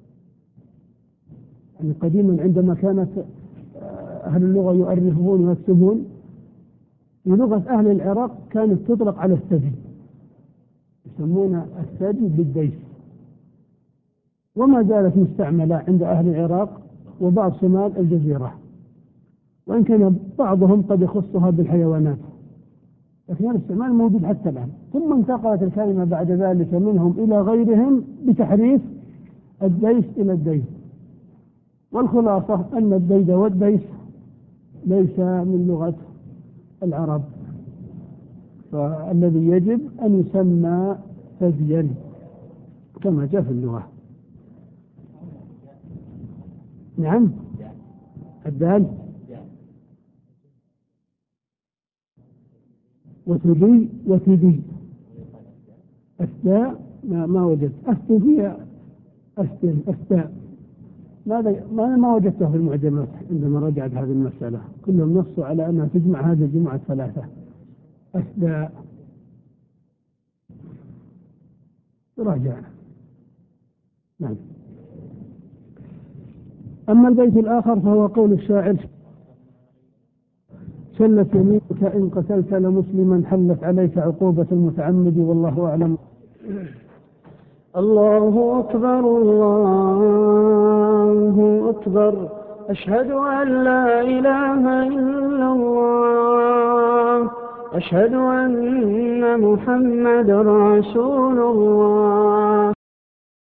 Speaker 1: يعني قديما عندما كانت أهل اللغة يؤرخون ويكتبون، في لغة أهل العراق كانت تطلق على الثدي، يسمون الثدي بالديس، وما زالت مستعملة عند أهل العراق وبعض شمال الجزيرة، وإن كان بعضهم قد يخصها بالحيوانات، لكن الاستعمال موجود حتى الآن. ثم انتقلت الكلمة بعد ذلك منهم إلى غيرهم بتحريف الديس إلى الديس. والخلاصة أن الديد والديس ليس من لغة العرب، فالذي يجب أن يسمى ثديا كما جاء في اللغة. نعم، الدال وثدي وثدي. أستاء ما, ما وجدت. أستن هي أستن أستاء، ماذا ما ما وجدته في المعجمات عندما رجعت هذه المسألة، كلهم نصوا على أنها تجمع هذه الجمعة ثلاثة. أستاء راجع. نعم. أما البيت الآخر فهو قول الشاعر: شلت يمينك إن قتلت لمسلما حلت عليك عقوبة المتعمد والله أعلم.
Speaker 2: الله أكبر الله أكبر، أشهد أن لا إله إلا الله، أشهد أن محمد رسول الله،